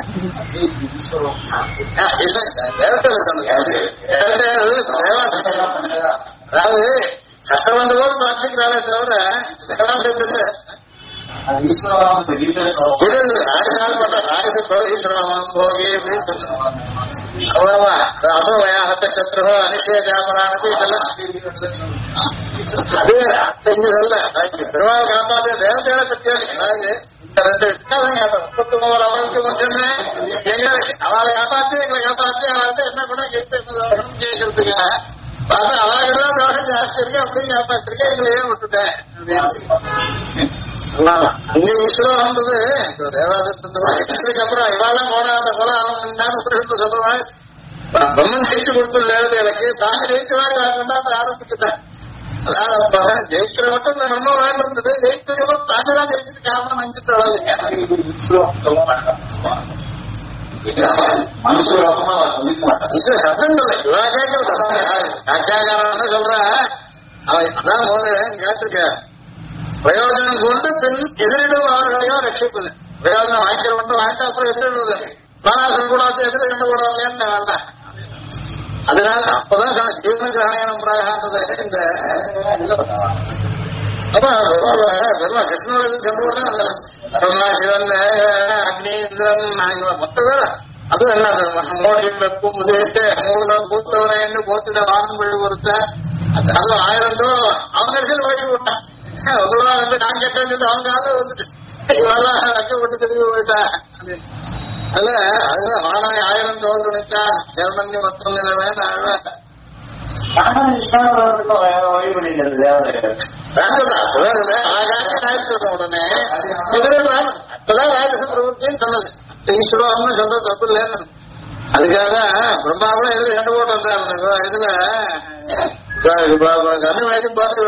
அதாவது கஷ்டம் வந்த போது பார்த்துக்கிறாளே தவிர அவ்வளவா அசோவயாகத்த சத்ருகோ அனிஷேஜாமரானது இதெல்லாம் அது செஞ்சதல்ல. பெருமாள் காப்பாற்ற தேவதைகளை பற்றியா இந்த 2 வித்தியாசம் கேட்டோம். 33 அவளுக்கு மட்டுமே எங்களை அவளை காப்பாற்றி எங்களை காப்பாற்றி அவள் என்ன கேட்கறதுக்கு பார்த்தா அவங்கதான் தோஷம் ஜாஸ்தி இருக்கு அப்படின்னு காப்பாற்றிருக்கேன் எங்களையே விட்டுட்டேன் அங்க ஈஸ்வரம் வந்தது தேவாதத்துக்கு அப்புறம் இவாளெல்லாம் போனா அந்த கொலை அவன் சொல்லுவான் பிரம்மன் ஜெயிச்சு கொடுத்துருது எனக்கு தாங்க ஜெயிச்சு வாங்க ஆரம்பிச்சுட்டேன். அதாவது ஜெயிக்கிற மட்டும் இந்த நம்ம வாழ்ந்தது ஜெயிச்சது தாங்க தான் ஜெயிச்சுட்டு காரணம் நினைச்சிட்டு சத்தம் இல்லை இவா கேட்கறது சாட்சாகாரன்னு சொல்றேன் அவன் அதான் போது கேட்டிருக்க பிரயோஜனம் கொண்டு பின் எதிரிடும் அவர்களையும் ரட்சிப்பது பிரயோஜனம் வாங்கிக்கிற மட்டும் வாங்கிட்டு அப்புறம் எதிரிடுவது பானாசம் கூடாது எதிர கண்டு கூடாதுன்னு வேண்டாம். அதனால அப்பதான் ஜீவன கிரகணம் பிராகாந்தது இந்த அதான் கிருஷ்ணன் சொன்னா சிவன் அக்னி இந்திரன் மொத்த பேர் அது என்ன மோடியும் வெப்பும் முதலிட்டு மூலம் பூத்தவனை என்று போத்துட வானம் பழி கொடுத்த அது 1000 அவங்க அரசியல் ஓடி விட்டான் உங்களா வந்து நான் கேட்டேன் அவங்க ஆளு வந்துட்டு இவெல்லாம் லக்க விட்டு திரும்பி போயிட்டா அல்ல அது வானாய் 1000 தோல்விச்சா ஜெர்மனி மொத்தம் நிலவே உடனே அப்பதான் ராஜச பிரவருத்தின்னு சொன்னது ஈஸ்வரம்னு சொல்றது தப்பு இல்லைன்னு அதுக்காக பிரம்மாவோட எதுல சண்டை போட்டு வந்தாங்க இதுல கண்ணு பார்த்து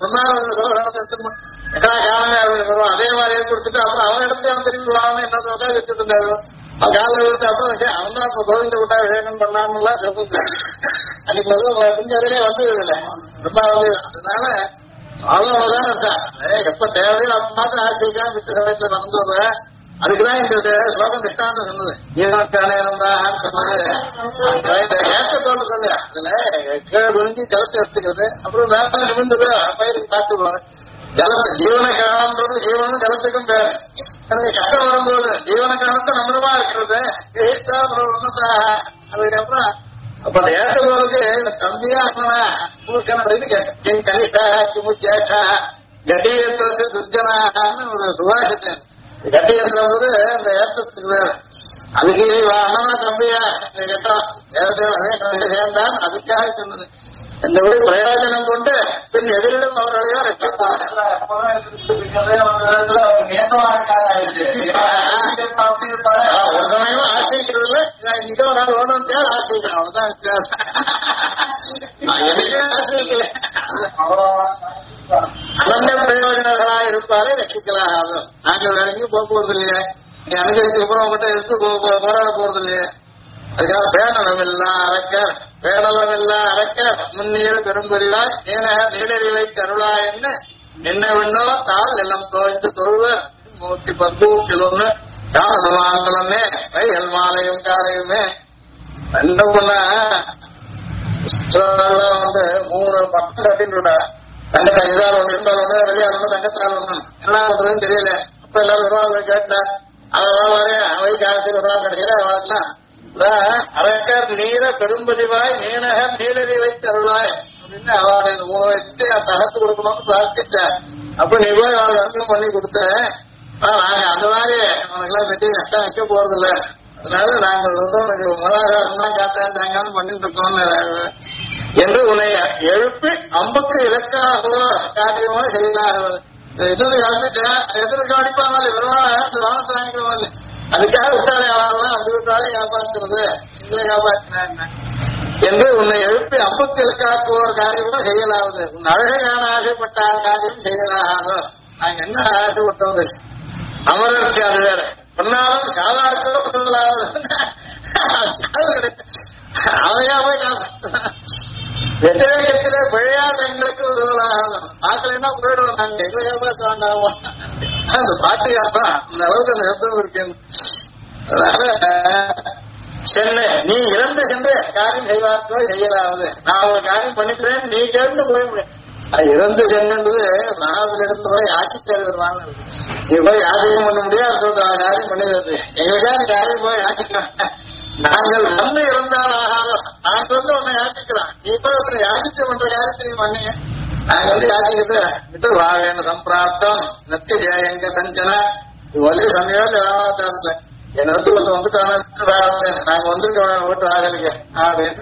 காலமே வரும் அதே மாதிரி கொடுத்துட்டு அப்புறம் அவன் இடத்துல அவன் திரும்பி வாங்க என்ன வச்சுட்டு இருந்தாரு அவன் காலில் எடுத்து அப்புறம் அவன் தான் இப்ப கோவிந்த விட்டா விவேகம் பண்ணலாம்லாம் சொல்லுங்க அன்னைக்கு கொஞ்சம் வந்தது இல்லை ரொம்ப வந்து அதனால அவ்வளவுதான் இருக்கான் எப்ப தேவையோ அப்ப மாத்திரம் ஆசைக்காக மிச்ச சமயத்துல நடந்தது அதுக்குதான் இந்த ஸ்லோகம் திஷ்டாந்தம் சொன்னது ஜீவனக்கானேன்னு சொன்னது ஏற்றத்தோடு சொல்லு அதுல கீழே விழுந்து ஜலத்தை எடுத்துக்கிறது அப்புறம் மேல நிமிர்ந்தது பயிருக்கு பார்த்துக்குவாங்க ஜலத்தை ஜீவன காலம்ன்றது ஜீவனும் ஜலத்துக்கும் பேர் எனக்கு கஷ்டம் வரும்போது ஜீவன காலத்தை நம்மளுமா இருக்கிறது அதுக்கப்புறம் அப்ப அந்த ஏற்றத்தோருக்கு தம்பியா மூர்க்கன்னு கேட்டேன் கனிஷ்டா கிமுச்சேஷா கட்டீயத்திற்கு துர்ஜனான்னு ஒரு சுபாஷித்தேன் கட்டியது அந்த ஏற்றத்துக்கு வேறு அதுக்கு அண்ணனா தம்பியா கேட்டான் சேர்ந்தான் அதுக்காக சொன்னது இந்த விட பிரயோஜனம் கொண்டு பின் எதிரிடம் அவர்களையோ ரட்சித்தார் ஒரு சமயமா ஆசைக்கிறதுல இன்னைக்கு ஒரு நாள் ஓடும் தேவை ஆசைக்கிறேன் அவ்வளவுதான் வித்தியாசம் எனக்கே ஆசைக்கல அனந்த பிரயோஜனங்களா இருப்பாரே ரட்சிக்கலாம் நாங்கள் வேற எங்கேயும் போக போறது இல்லையே நீ அனுபவிச்சு அப்புறம் மட்டும் எடுத்து போராட போறது இல்லையே அதுக்காக பேடலமெல்லாம் அறக்க முன்னீர் பெரும்பெரியா நீடறிவை தருளா என்ன என்ன வேண்டோ தாள் எல்லாம் தோய்ந்து தொழுவர் 110 காரணமாங்களே கைகள் மாலையும் காலையுமே ரெண்டு பொண்ண வந்து 3 பக்கம் கட்டிட்டு தங்க இதால் ஒண்ணு இருந்தால் ஒண்ணு வெளியால் ஒண்ணு தங்கத்தால் ஒண்ணு என்ன பண்றதுன்னு தெரியல அப்ப எல்லாரும் வருவாங்க கேட்டேன் அவை காலத்துக்கு வருவாங்க கிடைக்கிற அவளுக்குலாம் அரக்கர் நீர பெரும்பதிவாய் நீனகர் நீலறி வைத்தருளாய் அப்படின்னு அவளை 3 வச்சு தகத்து கொடுக்கணும்னு பிரார்த்திச்சேன் அப்ப நீ போய் அவளை அர்த்தம் பண்ணி கொடுத்தேன் நாங்க அந்த மாதிரி அவனுக்கு எல்லாம் வெட்டி நஷ்டம் வைக்க போறது இல்ல அதனால நாங்க உனக்கு முதலாகாரம் தான் காத்தேன் தாங்கன்னு பண்ணிட்டு இருக்கோம்னு என்று உன்னை எழுப்பி அம்புக்கு இலக்காகவோ காரியமோ செய்யலாக எதிர்த்து காமிச்சேன் எதிர்த்து அடிப்பாங்க இந்த வானத்தை வாங்கிக்குவாங்க அதுக்காக விட்டாலே அவரெல்லாம் அப்படி விட்டாலே காப்பாற்றுறது எங்களை காப்பாற்றினா என்று உன்னை எழுப்பி அம்புக்கு இலக்காக்குவோர் காரியமும் செய்யலாவது உன் அழகையான ஆசைப்பட்ட காரியம் செய்யலாகாதோ நாங்க என்ன ஆசைப்பட்டோம் அமரருக்கு அது வேற சொன்னாலும் சாதாரண அவையா போய் வெற்றிலே பிழையாத எங்களுக்கு உதவலாகும் பார்க்கலன்னா போயிடுவோம் நாங்க எங்களை ஏமாற்ற வேண்டாமோ அந்த பாட்டு காப்பா அந்த அளவுக்கு அந்த சப்தம் இருக்கேன் அதனால சென்னை நீ இறந்து சென்று காரியம் செய்வார்களோ செய்யலாவது நான் ஒரு காரியம் பண்ணிக்கிறேன் நீ கேட்டு போய் முடியும் இறந்து சென்றது மகாவில் இருந்து போய் ஆட்சித்தேர் வருவாங்க நீ போய் யாசகம் பண்ண முடியாது சொல்ற காரியம் பண்ணிடுறது எங்களுக்காக காரியம் போய் யாச்சிக்கலாம் நாங்கள் வந்து இறந்தால் ஆகாதோ நான் வந்து உன்னை யாச்சிக்கலாம் நீ போய் ஒருத்தர் யாசிச்சு பண்ற காரியத்தையும் பண்ணீங்க நாங்க வந்து யாச்சிக்கிட்டு இது வாவேன சம்பிராப்தம் நத்தி ஜெயங்க சஞ்சன இது ஒலி சமயம் ராமாவதாரத்துல என் இடத்துல வந்துட்டாங்க நாங்க வந்திருக்க ஓட்டு ஆகலைங்க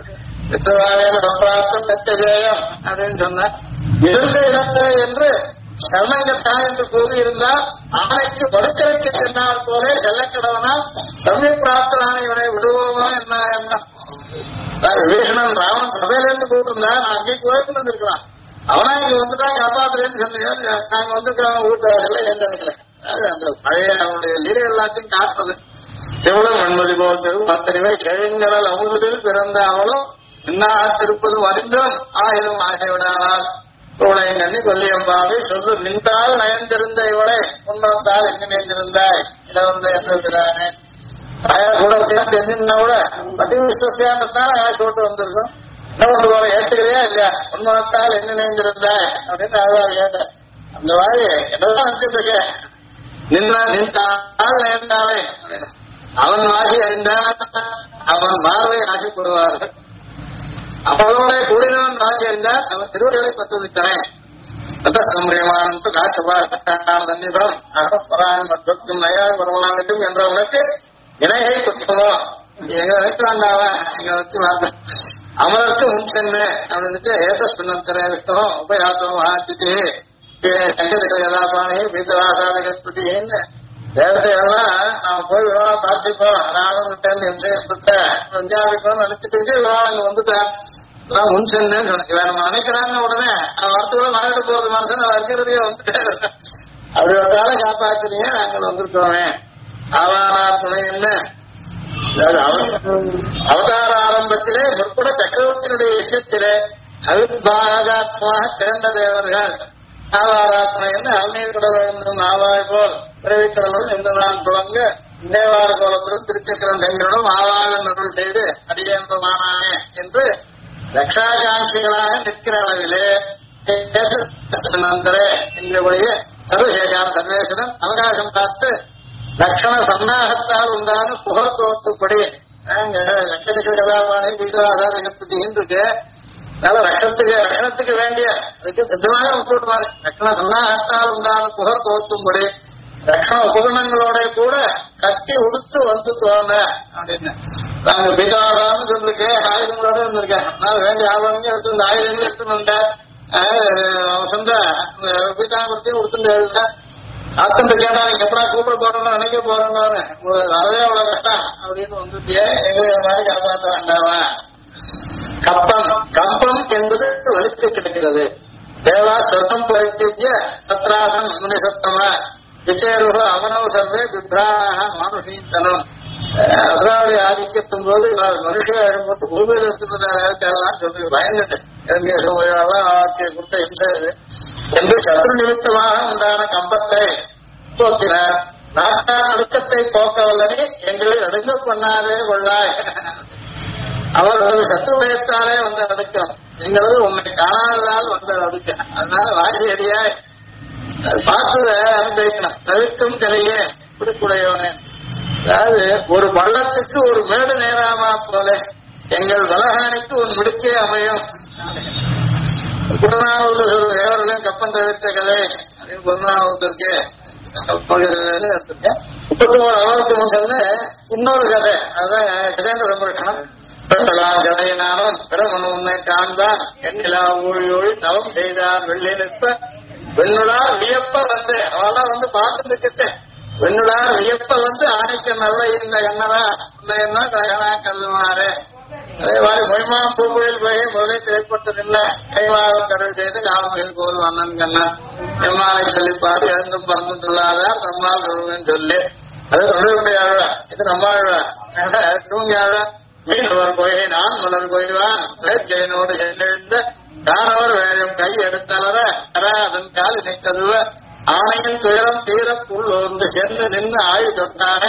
பித்ருவாவேன சம்பிராப்தம் நித்தியஜேயம் அப்படின்னு சொன்ன இருந்த இடத்தை என்று சரணங்கத்தான் என்று கூறியிருந்தால் ஆணைக்கு படுக்கரைக்கு சென்றால் போலே செல்லக்கிடவனா சமயப்பிராப்தனான இவனை விடுவோமா என்ன எண்ணம். விபீஷணன் ராவணன் சபையிலேருந்து கூப்பிட்டுருந்தா நான் அங்கே கோயிலுக்கு வந்திருக்கலாம். அவனா இங்க வந்துட்டான் காப்பாத்துறேன்னு சொன்னீங்க. நாங்க வந்துருக்கோம் வீட்டுல எந்த நினைக்கல. அந்த பழைய அவனுடைய லீலை எல்லாத்தையும் காட்டுறது. எவ்வளவு மண்மதி போல் தெரு அத்தனைவே கிழங்கடல் அமுதில் பிறந்த அவளும் இன்னாத்திருப்பது அறிந்தும் ஆயிரம் ஆகிவிடானால் இவளை கண்ணி கொல்லியம்பாவை சொல்லு நின்றால் நயந்திருந்த இவளை முன்வந்தால் எங்க நேர்ந்திருந்தாய் இதை வந்து என்ன கூட தெரிஞ்சிருந்தா கூட பதி விஸ்வசியானதான் சொல்லிட்டு வந்திருக்கும். என்ன போல ஏற்றுக்கிறியா இல்லையா உண்மத்தால் என்ன நேர்ந்திருந்தாய் அப்படின்னு அழகாக கேட்ட. அந்த மாதிரி என்னதான் நினைச்சிட்டு இருக்க நின்றால் நயந்தாவே அவன் ஆசி அறிந்தான் அவன் பார்வை ஆசைப்படுவார்கள். அவளோட கூடினவன் ஆசி அறிந்தால் அவன் திருவடிகளை பற்றுவித்தனே சம்பிரியமானம் காட்சபாசன்னிபம் அகப்பரான் மற்றும் நயான் வரலாகட்டும் என்றவனுக்கு இணையை குற்றமோ எங்க வைக்கிறாண்டாவன் எங்க வச்சு பார்த்தேன் அமருக்கு முன் சென்று அப்படின்னு ஏதஸ்பின்னந்தர விஷ்ணம் உபயாத்தம் ஆட்சிட்டு கண்டபாணி பீத்தவாசாதிகத்தின்னு தேவதையெல்லாம் நாம போய் விவாதம் பார்த்துப்போம் ராவணன் நினைச்சிட்டு விவாதம் வந்துட்டேன் முன் சென்னேன்னு சொன்னேன். வேற நம்ம நினைக்கிறாங்க உடனே வரத்துக்குள்ள மறையிட போறது மனுஷன் இருக்கிறதே வந்துட்டாரு. அப்படி ஒரு காலம் காப்பாத்துறீங்க நாங்கள் வந்திருக்கோமே ஆவானா துணை என்ன அவதார ஆரம்பத்திலே முற்பட சக்கரவர்த்தியினுடைய யுத்தத்திலே அவிர்பாகாத்மாக திரண்ட தேவர்கள் ஆவாராத்மா என்று அல்நீர் கூட வேண்டும் ஆவாய் போல் பிறவித்தவர்கள் இந்த நாள் தொடங்க தேவார கோலத்திலும் திருச்சக்கரம் பெண்களும் ஆவாக நருள் செய்து அடியேந்தமானானே என்று ரக்ஷாகாட்சிகளாக நிற்கிற அளவிலே எங்களுடைய சர்வசேகான சர்வேஸ்வரன் அவகாசம் பார்த்து லட்சண சன்னாகத்தால் உண்டான புகழ் தோத்துப்படி லட்சத்துக்கு கதாபாணி வீட்டாதாரப்பட்டின்னு இருக்கு. அதனால ரட்சணத்துக்கு வேண்டிய அதுக்கு சித்தமாக விட்டுவிடுவாரு. லட்சண சன்னாகத்தால் உண்டான புகழ் தோத்தும்படி ரட்சண உபகரணங்களோட கூட கட்டி உடுத்து வந்து தோண அப்படின்னு நாங்க பீதாதான்னு சொல்லிருக்கேன். ஆயுதங்களோட இருந்திருக்கேன். நான் வேண்டிய ஆபரணங்க எடுத்து ஆயுதங்கள் எடுத்துன்னு வந்தேன். சொந்த பீதாபுரத்தையும் உடுத்துட்டு எழுதுனேன். ஆத்தந்து கேட்டா நீங்க எப்படா கூப்பிட போறோம்னு நினைக்க போறோம்னு வரவே அவ்வளவு கஷ்டம் அப்படின்னு வந்துட்டியே எங்க மாதிரி காப்பாற்ற வேண்டாவா. கம்பம் என்பது வலித்து கிடக்கிறது. தேவா சொர்க்கம் பரித்திய சத்ராசன் முனிசத்தம விச்சேருக அவனவ சர்வே விப்ராக மானுஷீத்தனம். அசுராவுடைய ஆதிக்கத்தும் போது மனுஷன் போட்டு பூமியில் இருக்கிறதெல்லாம் சொல்லி பயந்துட்டு ஆட்சியை கொடுத்த இம்சை என்று சத்ரு நிமித்தமாக உண்டான கம்பத்தை போக்கினார். நாட்டார் நடுக்கத்தை போக்கவல்லனே எங்களை நடுங்க பண்ணாதே கொள்ளாய். அவர்களது சத்துவயத்தாலே வந்த நடுக்கம் எங்களது உன்னை காணாததால் வந்த நடுக்கம். அதனால வாசி அடியாய் பார்த்து அனுபவிக்கணும். தவிர்க்கும் கலையே பிடிப்புடையவனே. அதாவது ஒரு பள்ளத்துக்கு ஒரு மேடு நேராமா போல எங்கள் பலகாணிக்கு ஒரு மிடுக்கே அமையும். குருநாவுதர்களையும் கப்பம் தவிர்த்த கதை அப்படின்னு குருநாவுதற்கு எடுத்திருக்கேன். 33 அவருக்கு முன் இன்னொரு கதை அதான் கதேந்திர சம்பரட்சணம். கதையினாலும் பிறமன் உன்னை காண்பான் எண்ணிலா ஊழி ஒழி தவம் செய்தார் வெள்ளி நிற்ப வெண்ணுடார் வியப்ப வந்து அவெல்லாம் வந்து பார்த்துட்டு இருக்கேன். வெண்ணுடார் வியப்ப வந்து ஆணைக்க நல்ல இந்த எண்ணனா இந்த எண்ணம் கழகனா கல்லுமாறு. அதே மாதிரி மொய்மாம் பூங்குழில் போய் முதலே திரைப்பட்டதில்லை. கைவாரம் கடல் செய்து காலமையில் போல் வண்ணன் கண்ணன் எம்மாலை சொல்லிப்பாடு எழுந்தும் பறந்தும் சொல்லாதார் நம்மால் சொல்லுவேன்னு சொல்லி அது தொழிலுடைய ஆழா. இது நம்ம ஆழா தூங்கி ஆழா. மீனவர் கோயை நான் மலர் கோய்வான் செயற்கையினோடு எழுந்த தானவர் வேகம் கை எடுத்தளர அதன் கால் இணைத்ததுவ ஆணையின் துயரம் தீர புள்ளோர்ந்து சென்று நின்று ஆய்வு தொட்டானே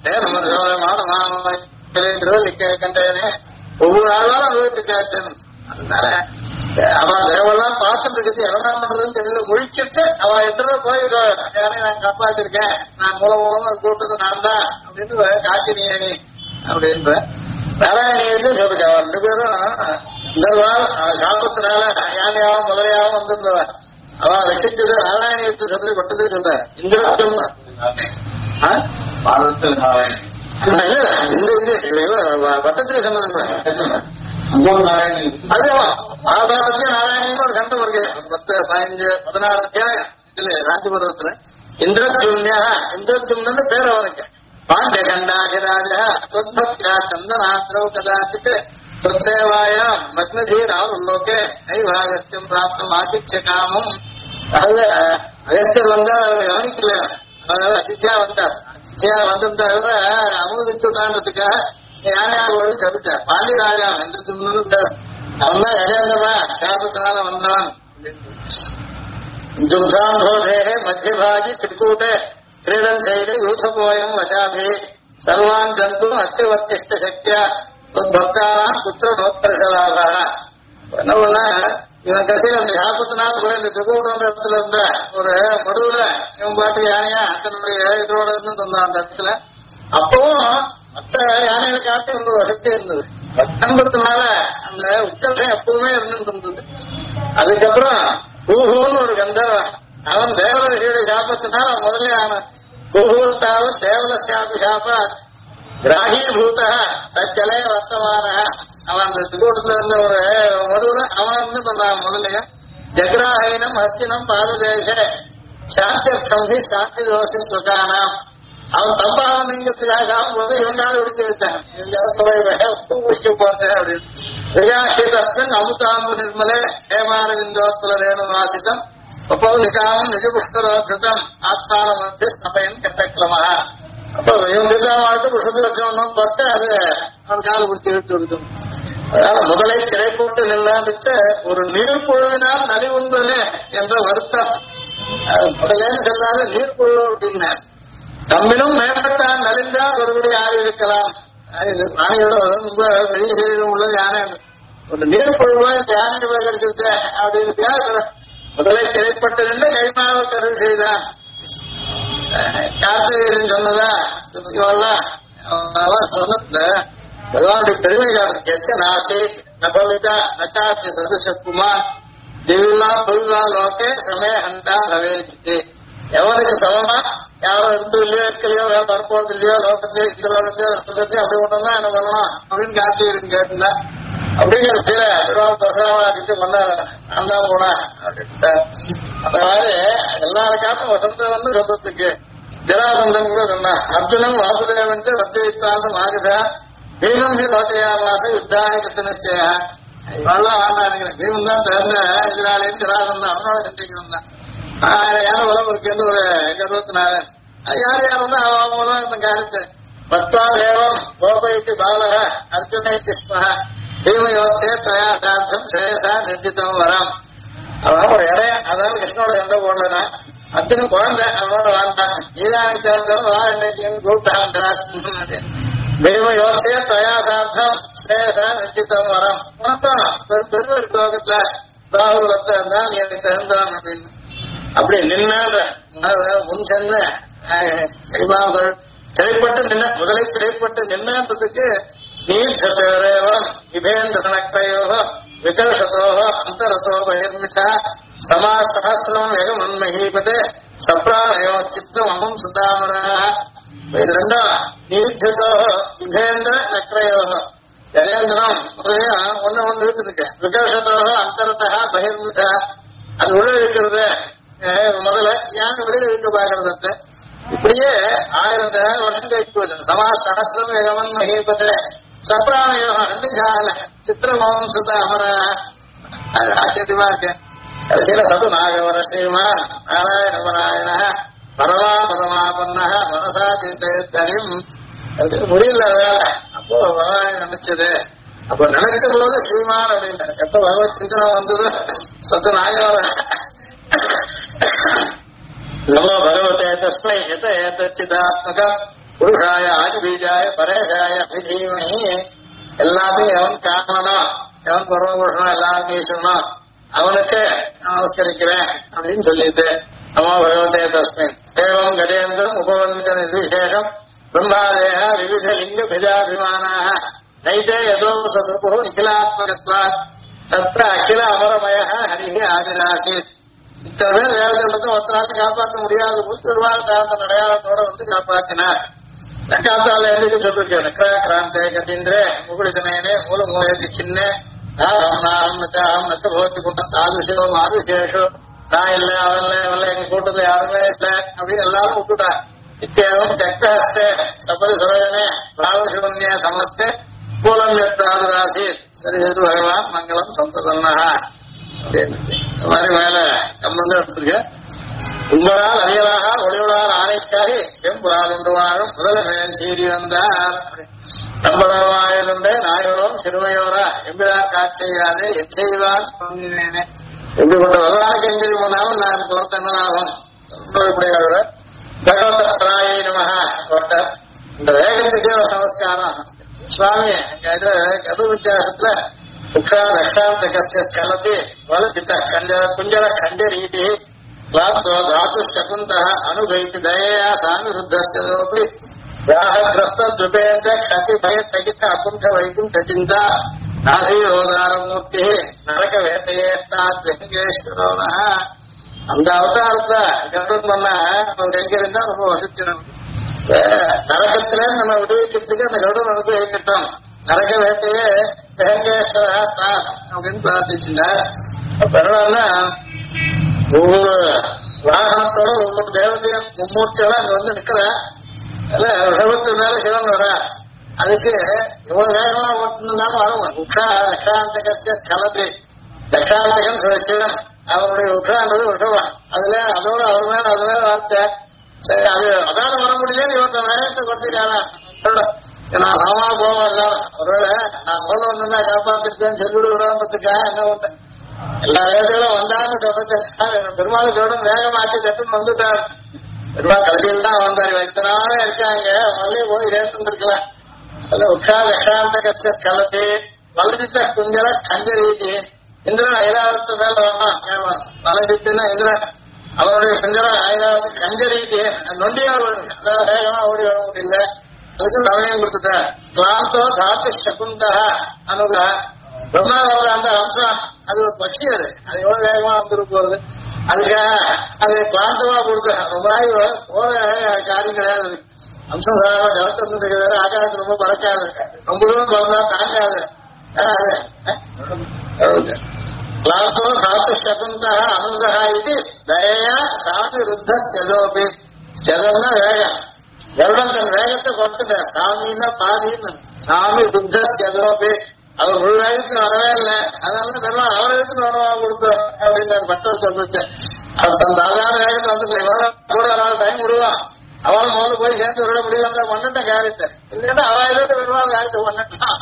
கண்டேனே ஒவ்வொரு ஆளாலும் அனுபவித்து கேட்டேன். அதனால அவன் தேவெல்லாம் பார்த்துட்டு இருக்குது எவ்வளோ பண்றதுன்னு தெரியல. முழிச்சிட்டு அவன் எத்தனை போயிருக்கோம் யாரையும் நான் காப்பாத்திருக்கேன் நான் மூலம் கூட்டது நான் தான் அப்படின்னு காட்டினியே அப்படின்ற நாராயணியன்னு சொல்லிருக்க. அவன் 2 பேரும் இந்த சாபத்தினால யானையாவும் முதலையாவும் வந்திருந்தவன் அவன் ரசிச்சது நாராயணியத்தை சொல்லி பட்டதே சொல்ற இந்திரத்தும் இந்த பட்டத்திலே சொன்னது அதே மகாபாரதத்திலே நாராயணன் ஒரு கண்டம் இருக்கு 10, 15, 16 அத்தியாயம் இதுல ராஜபுரத்துல இந்திரத்யும்னு பேர் அவனுக்கு பாண்டிய கண்டாகிராஜ தொத்பக்தியா சந்தனாத்ரௌ கதாச்சித் தொத்சேவாயாம் மக்னதீராம் உல்லோகே நைவாகஸ்தியம் பிராப்தம் ஆதித்ய காமம். அதுல அகஸ்தியர் வந்தா கவனிக்கல, அதனால அதித்யா வந்தார். அதித்யா வந்திருந்தா அமுதிச்சுட்டான்றதுக்காக யானையாக சொல்லிட்டார். பாண்டியராஜா இந்திரத்யும்னு அவன் தான் கஜேந்திரமா சாபத்தினால வந்தான். दुग्धांभोधे मध्यभागी त्रिकूटे क्रीडन शैली यूथपोयम वशाभि सर्वान् जंतु अत्यवर्तिष्ठ शक्त्या भक्तानां पुत्र नोत्कर्षलाभ. இவன் கடைசியில் அந்த சாபத்தினால போய் இந்த திருக்கூட்டம் இடத்துல இருந்த ஒரு மடுவுல இவன் பாட்டு யானையா தன்னுடைய இதோட இருந்து தந்தான் அந்த இடத்துல. அப்பவும் மற்ற யானைகளை காட்டி ஒரு வசதி இருந்தது. பத்தம்பத்தினால அந்த உச்சம் எப்பவுமே இருந்துட்டு. அதுக்கப்புறம் கூஹூன்னு ஒரு கந்தர்வன், அவன் தேவதரிசியுடைய சாபத்தினால முதலே அவன் கூஹூர்த்தாவது தேவதசாபி சாப கிராஹீபூத தஜ்ஜலே வர்த்தமான. அவன் அந்த திருக்கூட்டத்துல இருந்த ஒரு மடுவுல அவன் இருந்து பண்றான். முதலைய ஜக்ராஹீனம் ஹஸ்தினம் பாததேச சாந்தியர்த்தம் சாந்தி தோசி சுகானாம். அவன் தம்பாவனுங்கிறதுக்காக சாப்பிடும்போது இவனால விடுத்து விட்டான். இவங்க போறேன் அப்படின்னு விகாசிதஸ்தன் அமுதாம்பு நிர்மலே ஹேமாரவிந்தோத்பல ரேணு வாசிதம் உபௌலிகாமம் நிஜ புஷ்கரோத்தம் ஆத்மான மத்திய சபையன் கட்டக்கிரமா. அப்போ இவன் திருவாழ்த்து புஷ்பத்தி வச்சவனும் பார்த்து அது அவன் கால பிடிச்சி இழுத்து விடுத்தோம். அதனால முதலை சிறை போட்டு நில்லாந்துட்டு ஒரு நீர்ப்புழுவினால் நலிவுண்டனே என்ற வருத்தம். முதலேன்னு சொல்லாத நீர்ப்புழு அப்படின்னார். தம்மினும் மேம்பட்டான் நலிந்தால் ஒருபடி ஆரம்பிக்கலாம். யானையோட ரொம்ப பெரிய சரீரம் உள்ளது யானை. ஒரு நீர் பொழுவா இந்த யானை கிடைச்சிருக்க அப்படின்னு முதலை சிறைப்பட்டு நின்று கைமாவ கருள் செய்தான். கார்த்திகேயன் சொன்னதா இவெல்லாம் சொன்னது பகவானுடைய பெருமைகள். எஸ் நாசி நபவிதா நச்சாசி சதுசகுமார் திவ்யா புல்வா லோகே சமய ஹந்தா நவேஜித்து. எவனுக்கு சமமா யாரும் இருந்து இல்லையோ இருக்கலையோ வரப்போறது இல்லையோ லோகத்திலேயோ இந்த லோகத்திலேயோ சொந்தத்தையும் அப்படி ஒன்றுதான் என்ன பண்ணலாம் அப்படின்னு கார்த்திகேயன் கேட்டிருந்தா. அப்படிங்கிற சில பிரசாவாதிக்கு பண்ணாரு நான் தான் போனேன் அப்படின்ட்டு. அந்த மாதிரி எல்லாருக்காட்டும் வசந்தம் வந்து சொந்தத்துக்கு ஜராசந்தன் கூட சொன்னா. அர்ஜுனன் வாசுதேவன் வத்திவித்தாசம் ஆகுதா பீமம் லோகையாவாச யுத்தாய கத்தனிச்சயா. இவெல்லாம் ஆண்டாருங்க பீமன் தான் பிறந்த எதிராளியும் ஜராசந்தன் அவனோட சந்திக்கணும் தான். யார உலகம் இருக்கு ஒரு கர்வத்தினால யார் யாரும் தான் அவங்களும் இந்த காலத்து பக்தா தேவம் கோபைக்கு பாலக அர்ஜுனைக்கு ஸ்மஹ பீமயோச்சே தயாசார்த்தம் சேஷா நிர்ஜிதம் வரம். அவன் ஒரு இடையன், அதாவது கிருஷ்ணோட சண்டை போடலன்னா அத்தனை குழந்தை அவனோட வாழ்ந்தான். நீதானுக்கு தெரிஞ்சவன் வா இன்னைக்கு கூப்பிட்டான். பீமயோச்சே தயாசார்த்தம் சேஷா நிர்ஜிதம் வரம். உனக்கும் பெருமை லோகத்துல ராகுலத்தை இருந்தா நீ எனக்கு தெரிந்தான் அப்படின்னு. அப்படி நின்னாத முன் சென்ற திரைப்பட்டு நின்ன முதலை திரைப்பட்டு நின்றதுக்கு நீர் சதேவம் விபேந்திர நக்ரையோ விகர்ஷதோ அந்தரதோ பகிர்மிச்சா சமா சகசிரம் வேகம் உண்மஹீபதே சப்ராணயோ சித்தம் அமம் சுதாமர. இது ரெண்டும் நீர்ஜதோ விபேந்திர நக்ரையோ கஜேந்திரம் ஒன்னு ஒன்று இழுத்துருக்கு. விகர்ஷதோ அந்தரதா பகிர்மிச்சா அது உள்ள இருக்கிறது முதல்ல யானை வெளியில இருக்க பாக்குறது. இப்படியே 1000 வருஷம் கழிச்சு சமா சகசிரம் வேகவன் மகீபத சப்ராணயோகம் 2 கால சித்திரமோகம் சுத அமர. அது ஆச்சரியமா இருக்கு. கடைசியில சது நாகவர ஸ்ரீமா நாராயண பரமா பரமாபன்ன மனசா சிந்தயம் முடியல வேலை. அப்போ பகவான் நினைச்சது. அப்ப நினைச்ச போது ஸ்ரீமான் அப்படின்னு எப்ப பகவத் சிந்தனை வந்தது சத்து நாகவர நமோ பகவதே தஸ்மை ஏதச்சிதாத்மக புருஷாய ஆதிபீஜாய பரேஷாய அபிதீமஹி. எல்லாத்தையும் எவன் காரணம் எவன் பரமபுருஷனோ எல்லாருக்கும் ஈஸ்வரனோ அவனுக்கு நமஸ்கரிக்கிறேன் அப்படின்னு சொல்லிட்டு நமோ பகவதே தஸ்மை ஏவம் கஜேந்திரம் உபவந்தித நிர்விசேஷம் பிரம்மாதேக விவித லிங்க பிஜாபிமானாக நைதே யதோ சசுபு நிகிலாத்மகத்வாத் தத்ர அகில அமரமய ஹரிஹி ஆதிராசித். இத்தனை பேர் தேவதைகளுக்கு ஒருத்தராக காப்பாற்ற முடியாத போது திருவாரூர் அடையாளத்தோட வந்து காப்பாற்றினார். நக்காத்தால எதுக்கு சொல்லிருக்கேன் நக்கா கிராந்தே கட்டின்றே முகுளிதனேனே மூல மூலத்தி சின்ன போத்து கூட்டம் சாதுஷோ மாதுசேஷோ நான் இல்ல அவன்ல அவன்ல எங்க கூட்டத்துல யாருமே இல்ல அப்படின்னு எல்லாரும் விட்டுட்டா இத்தியாவும் சக்கரஹஸ்தே சபரி சுரஜனே பாவசூன்ய சமஸ்தே கூலம் எட்டாதுராசி சரி பகவான் மங்களம் சந்ததன்னா அப்படின்னு இந்த மாதிரி மேல கம்மந்து எடுத்திருக்க உங்களால் அறியலாக ஒளிவுளால் ஆணைக்காகி செம்புறால் உண்டு வாழும் முதல மேல் சீறி வந்தார் நம்பளவாயிலுண்டே நாயோரும் சிறுமையோரா எம்பிரான் காட்சியாதே எச்செய்வான் சொன்னேனே இப்படிப்பட்ட பகவானுக்கு எங்கிரி போனாலும் நான் பொறுத்தன்னாகும் பகவத்ராயை நமஹ போட்ட இந்த வேகத்துக்கு ஒரு நமஸ்காரம் சுவாமி கதுவித்தியாசத்துல ரக்ஷாந்தகஸ்ய ஸ்கலதி வலபித்த குஞ்சர கண்ட ரீதி தாத்து சகுந்த அனுபவித்து தயா சாமிருத்தோபி ராககிரஸ்துபேந்திர கதி பய சகித அகுண்ட வைகுண்ட சிந்தா நாசீரோதாரமூர்த்தி நரக வேட்டையேஸ்வரோன அந்த அவதாரத்தை கருத்து பண்ணா எங்க இருந்தா ரொம்ப வசிச்சிடணும் நரகத்துல நம்ம விடுவிக்கிறதுக்கு அந்த கருடன் அனுபவிக்கட்டும் நரக வேட்டையே வேங்கேஸ்வரா அப்படின்னு பிரார்த்திச்சுட்டார். பரவாயில்ல ஒவ்வொரு வாகனத்தோட ஒவ்வொரு தேவதையும் மும்மூர்த்தியோட அங்க வந்து நிக்கிறேன் இல்ல ரிஷபத்து மேல சிவன் வர அதுக்கு இவ்வளவு வேகமா ஓட்டுனாலும் வரும் ரக்ஷாந்தகசிய ஸ்கலதி ரக்ஷாந்தகன் சிவன் அவருடைய உற்றாண்டது ரிஷபம் அதுல அதோட அவர் மேல அது மேல வார்த்தை சரி அது அதால வர முடியலன்னு இவத்த வேகத்தை கொடுத்துட்டாரா நான் ராமா போவோம் எல்லாரும் ஒருவேளை நான் போல ஒண்ணுன்னா காப்பாத்திருக்கேன்னு சொல்லிவிடுறதுக்கா என்ன பண்றேன் எல்லா வேகங்களும் வந்தான்னு சொல்றது பெருமாளுக்கு வேகமாக்கி தட்டுன்னு வந்துட்டார். பெருமாள் கடைசியில் தான் வந்தாரு இத்தனை நாளே இருக்காங்க மலையே போய் ரேட்டுருக்கலாம் அல்ல உற்சா ரக்ஷாந்தகசிய ஸ்கலதி வலதித்த குஞ்சர கஞ்சரீதி இந்திரன் ஐராவத்து மேல வரலாம் வலதித்துன்னா இந்திரன் அவருடைய குஞ்சரம் ஐராவத்து கஞ்சரீதி நொண்டியார் அதாவது வேகமா ஓடி வர முடியல அதுக்கு நவயம் கொடுத்துட்டார். கிளாந்தோ தாத்து சகுந்தா அனுக பிரம்மாவோட அந்த அம்சம் அது ஒரு பட்சி அது எவ்வளவு வேகமா வந்துட்டு போறது அதுக்காக அது கிளாந்தமா கொடுத்த ரொம்ப போற காரியம் கிடையாது. அம்சம் சாதாரண ஜலத்தை இருக்கிறது ஆகாசத்து ரொம்ப பறக்காது ரொம்ப தூரம் பறந்தா தாங்காது. கிளாந்தோ தாத்து சகுந்தா அனுகா இது தயா சாமி ருத்த செதோபி செதம்னா வேகம் கருடன் தன் வேகத்தை கொடுத்துட்ட சாமின்னா பாதின்னு சாமி ருத்த செதோபி அவர் ஒரு வேகத்துக்கு வரவே இல்லை அதனால வெள்ளம் அவருக்கு வரவா கொடுத்தோம் அப்படின்னு பட்டம் சொல்லிச்சேன். அவர் தன் சாதாரண வேகத்தை வந்துட்டு எவ்வளவு கூட அவரால் டைம் விடுவான் அவள் முதல்ல போய் சேர்ந்து விட முடியல பண்ணிட்டேன் காரியத்தை இல்லைன்னா அவ இதோட வருவாங்க காரியத்தை பண்ணிட்டான்.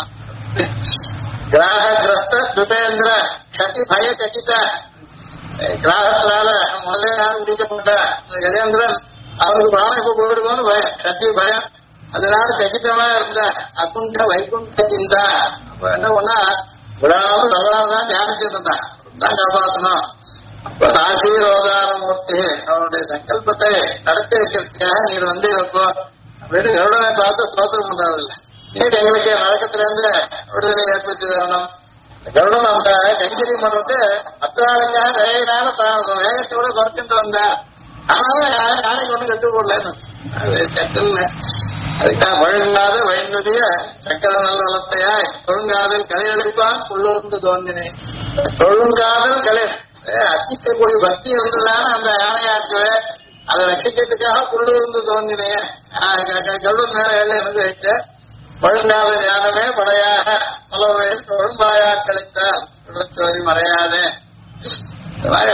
கிராகிரஸ்த சுபேந்திர கட்டி பய கட்டிட்ட கிராகத்தினால முதலே நாள் முடிக்கப்பட்ட கஜேந்திரன் அவருக்கு பிராணம் இப்ப போயிடுவோன்னு பயம் கட்டி பயம் அதனால சகிதமா இருந்த அகுண்ட வைகுண்ட சிந்தா என்ன பண்ணா விடாம பகவான் தியானிச்சுட்டு இருந்தான் தான் காப்பாற்றணும். அப்ப ஆசீர்வாதாரமூர்த்தி அவருடைய சங்கல்பத்தை நடத்தி வைக்கிறதுக்காக நீர் வந்து இப்போ அப்படின்னு கருடனை பார்த்து ஸ்தோத்திரம் பண்றதில்லை. நீர் எங்களுக்கு நரக்கத்துல இருந்து விடுதலை ஏற்படுத்தி தரணும். கருடன் அந்த கஞ்சரி பண்றது மற்றவர்களுக்காக வேகனால வேகத்தோட குறைச்சிட்டு வந்தார். ஆனாலும் யானைக்கு ஒண்ணு கட்டு போடலன்னு அது சட்டுன்னு அதுக்காக வழுங்காத வயந்துடைய சக்கர நல்ல வளத்தையாய் தொழுங்காதல் கலையெடுப்பான் உள்ளூர்ந்து தோன்றினே தொழுங்காதல் கலை அர்ச்சிக்கக்கூடிய பக்தி இருந்ததான அந்த யானையாக்குவே அதை ரசிக்கிறதுக்காக உள்ளூர்ந்து தோன்றினேன் கருடன் மேல வேலை இருந்து வைச்ச வழுங்காத ஞானமே படையாக பலவரையில் தொழும்பாயா கழித்தால் சோதி மறையாதே இந்த மாதிரி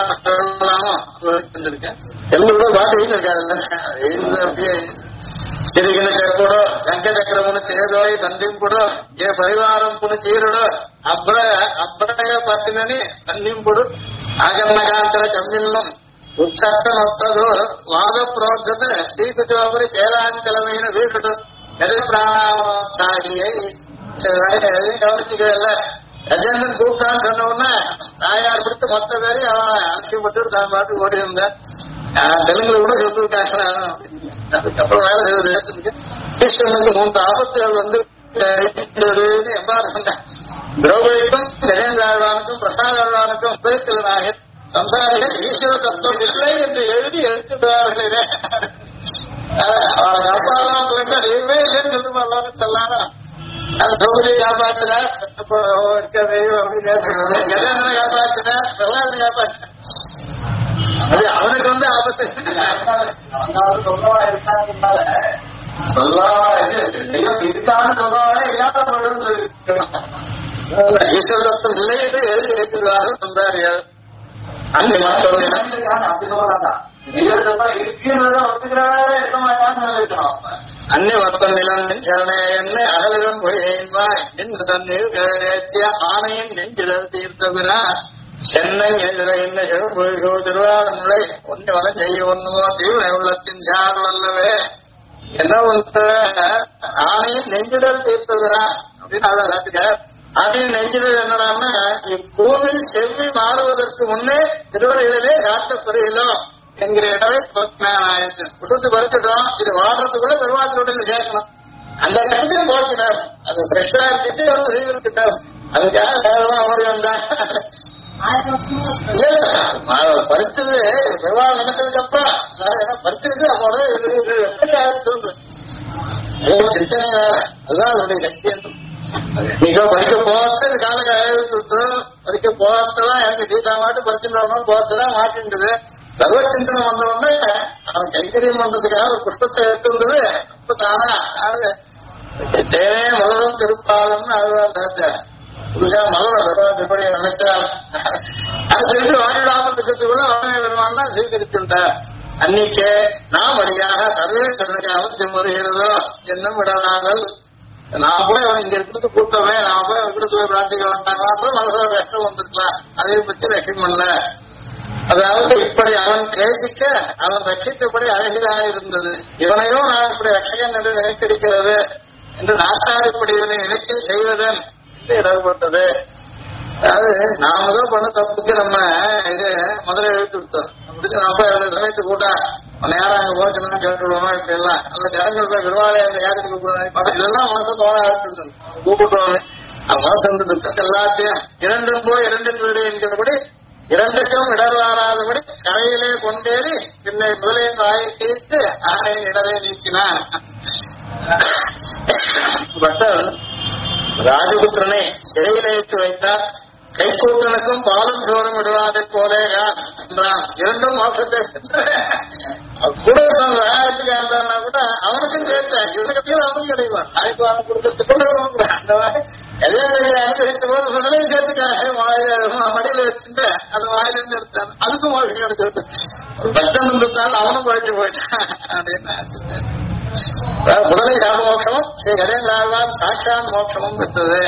ஆழ்வாருக்கேன் தெலுங்கு பாட்டு இருக்காதுல்ல அப்படியே சிறுகின చెప్పుడు శంఖ చక్రమును చేదోయి సంధింపుడు ఏ పరివారంపును చీరుడు అబ్రయ పట్టినని సంధింపుడు ఆగన్నగాంతర చమ్మిల్లం ఉచ్చట్టనొత్తదు వాద ప్రోద్ధత శ్రీకుటోపురి చేలాంచలమైన వీరుడు ఎది ప్రాణామోత్సాహి கவனிச்சுக்கல கஜேந்திரன் கூப்பிட்டான்னு சொன்ன உடனே தாயார் பிடித்து மொத்த பேரை அவன் அலட்சியப்பட்டு தான் பாட்டு ஓடி இருந்தேன். தெலுங்குல கூட சொல்லிருக்காங்க. அதுக்கப்புறம் வேலை செய்வது கிருஷ்ணனுக்கு 3 ஆபத்துகள் வந்து எவ்வாறு சொன்ன திரௌபதிக்கும் கஜேந்திராழ்வானுக்கும் பிரசாதாழ்வானுக்கும் உபயோகித்தவனாக சம்சாரிகள் ஈஸ்வர தத்துவம் இல்லை என்று எழுதி எடுத்துட்டார்களே அவனுக்கு அப்பா எல்லாம் போயிட்டா தெய்வமே இல்லைன்னு சொல்லுமா எல்லாரும் அது தொகுதியை காப்பாற்றினார் தெய்வம் அப்படின்னு கஜேந்திரனை காப்பாற்றினார் பிரகலாதனை காப்பாற்றினார் அது அவனுக்கு வந்து ஆபத்து ஈஸ்வரத்தம் இல்லைன்னு எழுதி இருக்கிறதாக சொல்றாரு. அங்கே அப்படி சொல்லலாம்டா அன்னை வர்த்தம் நிலம் சரணே என்ன அகலிடம் பொய்வாய் என்று தண்ணீர் கழகேற்றிய ஆணையின் நெஞ்சிடல் தீர்த்தவினா சென்னை எதிர என்ன செழுமொழிசோ திருவாரூரை ஒன்று வளம் செய்ய ஒண்ணுமோ தீவிர உள்ளத்தின் சார் அல்லவே என்ன ஒன்று ஆணையின் நெஞ்சிடல் தீர்த்தவினா அப்படின்னு அதை ஆணையின் நெஞ்சிடல் என்னடான்னா இக்கோவில் செவ்வி மாறுவதற்கு முன்னே திருவரையிலே காத்தப்பெறுகிறோம் என்கிற இடமே ஆயிரத்து குடுத்து பறிச்சிட்டோம். இது வாழ்றதுக்குள்ள பெருமாத்திரோட சேர்க்கணும். அந்த கட்டத்தையும் போச்சுட்டார். அது ஃப்ரெஷ்ஷா இருந்துட்டு செய்திருக்கிட்டார். அதுக்காக அவரு வந்தா பறிச்சது பெருமாள் நடந்ததுக்கு அப்புறம் பறிச்சிருக்கு அப்போட சிந்தனை வேற. அதுதான் அதனுடைய சக்தி என்று மிக படிக்க போறது காலத்து படிக்க போறதுதான் எனக்கு கீதா மாட்டு பறிச்சுட்டு போறதுதான் மாட்டின்றது. பகவத் சிந்தனை வந்தவொடனே அவன் கைங்கரியம் பண்றதுக்காக ஒரு புஷ்பத்தை எடுத்துருந்தது. அப்ப தானா தேவே மலரும் திருப்பாலம்னு அழுவாள் புதுசா மலர் பகவத்படி நினைச்சால் அது தெரிஞ்சு வாழிடாமல் இருக்கிறதுக்குள்ள அவனே வருவான்னா சீகரிச்சுட்டார். அன்னைக்கே நாம் வழியாக சர்வேஸ்வரனுக்கு அவசியம் வருகிறதோ என்னும் விடலாங்கள் நான் போய் அவன் இங்க இருக்கிறது கூட்டமே நான் போய் இருக்கிறது போய் பிரார்த்திக்க வேண்டாங்க மனசுல கஷ்டம் வந்திருக்கலாம். அதை பற்றி ரஷம் பண்ணல. அதாவது இப்படி அவன் கிரேசிக்க அவன் ரட்சித்தபடி அழகிதாக இருந்தது. இவனையும் நான் இப்படி ரட்சகன் என்று நினைத்திருக்கிறது என்று நாட்டார் இப்படி இதனை நினைத்து செய்வதன் என்று இடப்பட்டது. அதாவது நாம பண்ண தப்புக்கு நம்ம இது முதல்ல எழுத்து விட்டோம். அப்படி நம்ம சமயத்து கூட்டா நேரம் அங்க போச்சுன்னா கேட்டுடுவோமா இப்படி எல்லாம் அந்த ஜனங்கள் போய் விருவாலய அந்த யாருக்கு கூப்பிடுவாங்க இதெல்லாம் மனசு தோண ஆரம்பிச்சு கூப்பிட்டுவாங்க. அவன் மனசு வந்து துக்கத்தை எல்லாத்தையும் இரண்டும் போய் இரண்டின் வீடு என்கிறபடி இரண்டுக்கும் இடர்வாராதபடி கரையிலே கொண்டேறி பின்னை முதலையின் வாயை தீர்த்து ஆணையின் இடரை நீக்கினான். பட்டர் ராஜபுத்திரனை சிறையிலேற்று வைத்தார். கைக்கூட்டனுக்கும் பாலும் சோறும் விடுவாதை போலேதான் என்றான். இரண்டும் மோசத்தை கூட வேலைக்கு இருந்தான்னா கூட அவனுக்கும் சேர்த்தேன் இவனுக்கு அவனும் கிடைப்பான். அதுக்கு அவன் கொடுக்கறதுக்குள்ள அந்த கல்யாணம் அனுபவித்த போது முதலையும் சேர்த்துக்காக மடியில வச்சுட்டு அது வாயிலிருந்து எடுத்தான். அதுக்கும் மோசம் கிடைச்சது. பக்தன் இருந்தாலும் அவனும் குறைச்சு போயிட்டான் அப்படின்னு முதலை சாப மோட்சமும் ஸ்ரீ கரேந்திராவான் சாட்சான் மோட்சமும் பெற்றது.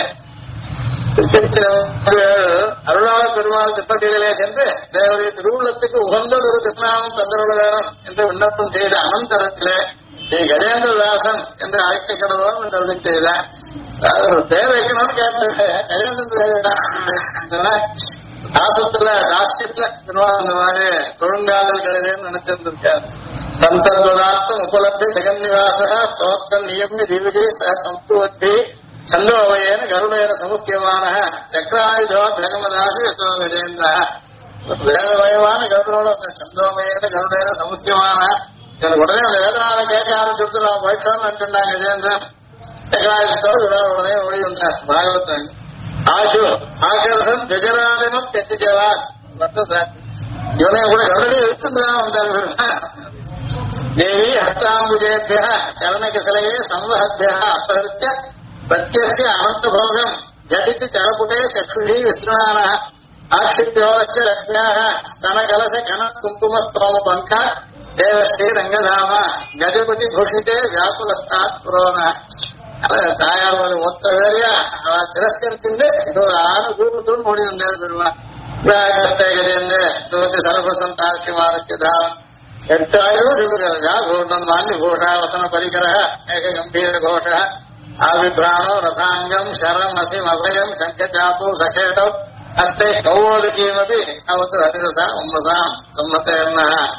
அருளாளர் பெருமாள் திருப்பதிகளே சென்று தேவருடைய திருவுள்ளத்துக்கு உகந்தது ஒரு திருநாமம் தந்தருள வேணும் என்று விண்ணப்பம் செய்த அனந்தரத்திலே ஸ்ரீ கஜேந்திரதாசன் என்று அழைக்கப்படுவோம் என்று அருளி செய்தார். பேர் வைக்கணும்னு கேட்டு கஜேந்திர தாசத்துல ராஷ்டிரத்துல பெருமாள் அந்த மாதிரி தொழுங்காதல் கலைன்னு நினைச்சிருந்திருக்காரு. தந்தர்வதார்த்தம் உபலப்தி ஜெகன்னிவாச ஸ்தோத்திரம் நியமி திவிகி சம்துவத்தி சந்தோவயேன கருணேன சமுக்கியமான சக்கராயுதோ பிரகமதாசி யசோ கஜேந்திர வேதமயமான கருணோட சந்தோமயேன கருணேன சமுக்கியமான எனக்கு உடனே அந்த வேதனால கேட்க ஆரம்பிச்சுட்டு நான் போயிட்டோம்னு நினைச்சுட்டாங்க கஜேந்திரன். சக்கராயுதத்தோடு உடனே ஓடி வந்தார் பாகவத்தன். ஆசு ஆகர்ஷன் கஜராஜனும் தெச்சுஜவான் இவனை கூட கருணை எடுத்துதான் வந்தார்கள். தேவி ஹஸ்தாம்புஜேபிய சரணகசலையே சம்வஹத்ய அபஹிருத்ய பிரத்யஸ்ய அனந்தபோகம் ஜடித்து சரபுடே சக்ஷுஷி விஸ்ருணான ஆக்ஷிப்யோச்ச லக்ஷ்மியாக ஸ்தனகலச கன குங்குமஸ்தோம பங்க தேவஸ்ரீ ரங்கதாம கஜபதி பூஷிதே வியாக்குலஸ்தாத் புரோன தாயார் ஒரு மொத்த வேறையா அவ திரஸ்கரிச்சுட்டு இது ஒரு ஆணு கூட்டத்தோடு ஓடி வந்தாரு பெருமாள். கஜேந்து தூத்தி சர்வசம் தாட்சி மாரத்யதாம் 8000 சொல்லுகிறார். கூட்டம் மான்ய கோஷா வசன பரிகர ஏக கம்பீர கோஷ ஆவிபிராணோ ரசாங்கம் சரம் அசிம் அபயம் சங்கச்சாப்பு சகேடம் அஸ்தை கௌவோதகீமபி அவத்து ஹரிரசா உம்மசாம் சம்மத்தேர்ண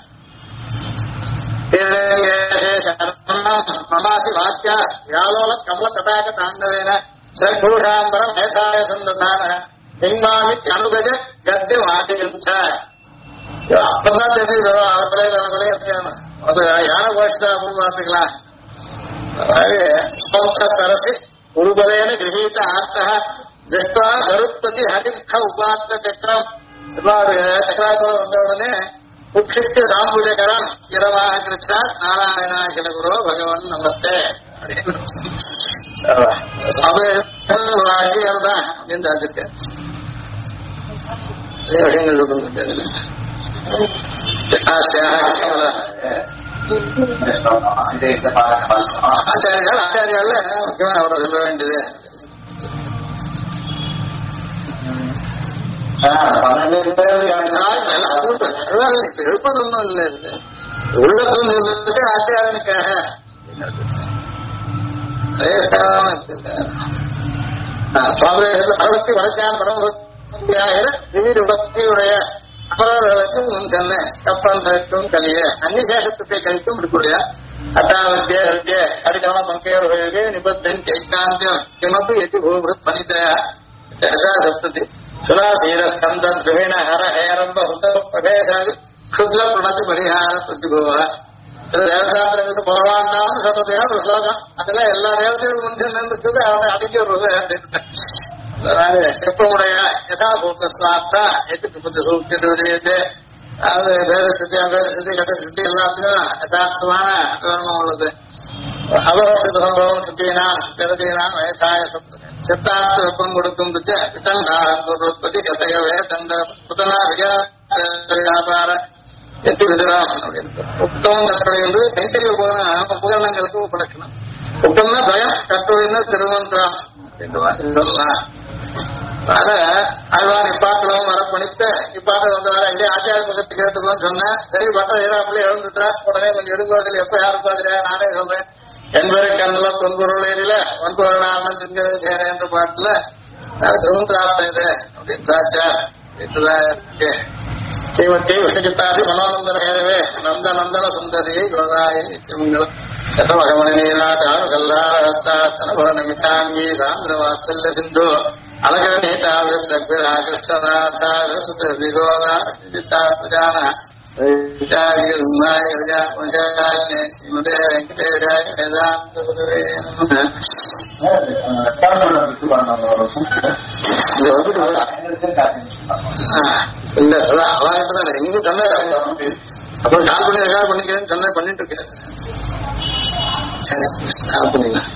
மமாசி வாக்கியா யாலோல கமல தடாக தாண்டவேன சூஷாம்பரம் மேசாய சந்தான திங்மாமி அனுகஜ கத்தியம் ஆட்டியிருச்ச அப்பதான் தெரியுது அவர்களே தனங்களே அது யானை கோஷத்தை அப்படின்னு பார்த்துக்கலாம். சரசி உருபலேன கிரகீத ஆர்த்த ஜெக்வா கருப்பதி ஹரிமுக உபாத்த சக்கரம் சக்கராக்குளம் வந்த உடனே உட்சித்து சாம்புஜகரம் இரவாக கிருஷ்ணா நாராயணா கில குரு பகவான் நமஸ்தே வாக்கியம் தான் அப்படின்னு சாதிச்சிருக்கேன். ஆச்சாரியால முக்கியமா அவரை சொல்ல வேண்டியது எழுப்பது ஒன்றும் இல்லை. உள்ளத்துல ஆச்சாரனுக்காக சுவாமி வளர்ச்சான் திடீர் உடத்தையுடைய அபராதர்களுக்கு முன் சென்ன கப்பல் கழிக்கும் கலிய அந்நிசேஷத்தை கழிக்கும் இருக்கக்கூடிய அட்டாவத்திய அடிக்கம பங்கேறுகையே நிபத்தன் கைகாந்தியம் கிமப்பி எதி பூபுத் பனிதய சப்ததி சுராசீர ஸ்கந்தன் திரவிண ஹர ஹேரம்ப ஹுத பிரவேசாதி க்ஷுத்ர பிரணதி பரிஹார பிரதிபோவ சில தேவசாந்திரங்களுக்கு போவாண்டாம்னு சொல்றதுனா ஒரு ஸ்லோகம். அதெல்லாம் எல்லா தேவத்தையும் முன் சென்னு இருக்குது. அவனை அடிக்கிறது அப்படின்னு செப்பமுடைய யசாபூத்த ஸ்வார்த்தா எதுக்கு புத்த சூக்கிட்டு அது வேத சித்தி அபேத சித்தி கட்ட சித்தி எல்லாத்துக்கும் யதார்த்தமான விவரணம் உள்ளது. அபவசித சம்பவம் சித்தினா பிரதினா வயசாய சித்தார்த்த வெப்பம் கொடுக்கும் உற்பத்தி கதையவே தந்த புதனா வியாபார எட்டு விதராம் அப்படின்னு புத்தகம் கட்டுரை என்று கைத்தறி உபகரணங்களுக்கு ஒப்படைக்கணும். புத்தம்னா பயம் கட்டுரைன்னா திருமந்திரம் அப்படின்னு சொல்லலாம். அதுதான் இப்பாக்களும் வர பணித்து இப்பாக்கள் வந்தவரை இதே ஆச்சார முகத்துக்கு எடுத்துக்கோன்னு சொன்னேன். சரி பட்டம் ஏதாப்புல எழுந்துட்டா உடனே கொஞ்சம் எடுப்பாதில் எப்ப யாரும் பாதிரியா நானே சொல்றேன். என்பதை கண்ணில தொன்பொருள் ஏரியில ஒன்பொருள் ஆரணம் திங்கிறது சேர என்ற பாட்டுல திருமந்திரார்த்தம் இது அப்படின்னு சாச்சா ஸ்ரீமதி விஷ்ணுச்சித்தாதி மனோநந்தன ஹேரவே நந்த நந்தன சுந்தரி கோதாயி நித்தியமங்கலம் சதமகமணி நீலாச்சாரு கல்லாரஸ்தாஸ்தனபுர நமிதாங்கி சாந்திர வாத்சல்ய சிந்து அலகநீதாவிஷ்ணாகிருஷ்ணநாசாரசுதிகோதான வெங்கடேஷாய வேதாந்த குருவே இல்ல அதான் எங்க சொன்ன அப்புறம் கால் பண்ணி ரெக்கார்ட் பண்ணிக்கிறேன்னு சொன்ன பண்ணிட்டு இருக்கேன். சரி கால் பண்ணிக்கலாம்.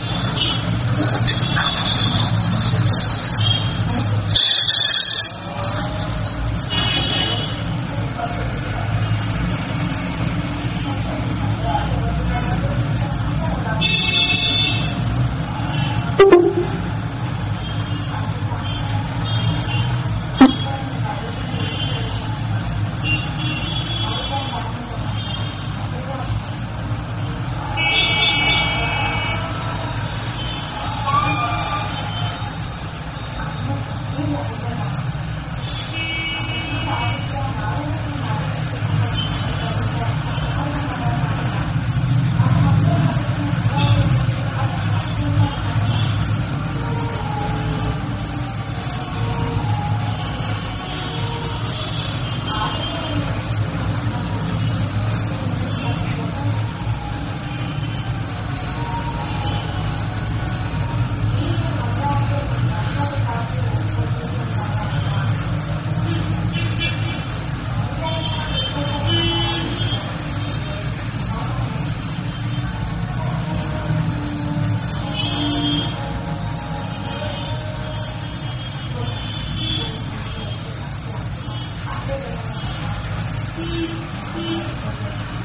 Thank you.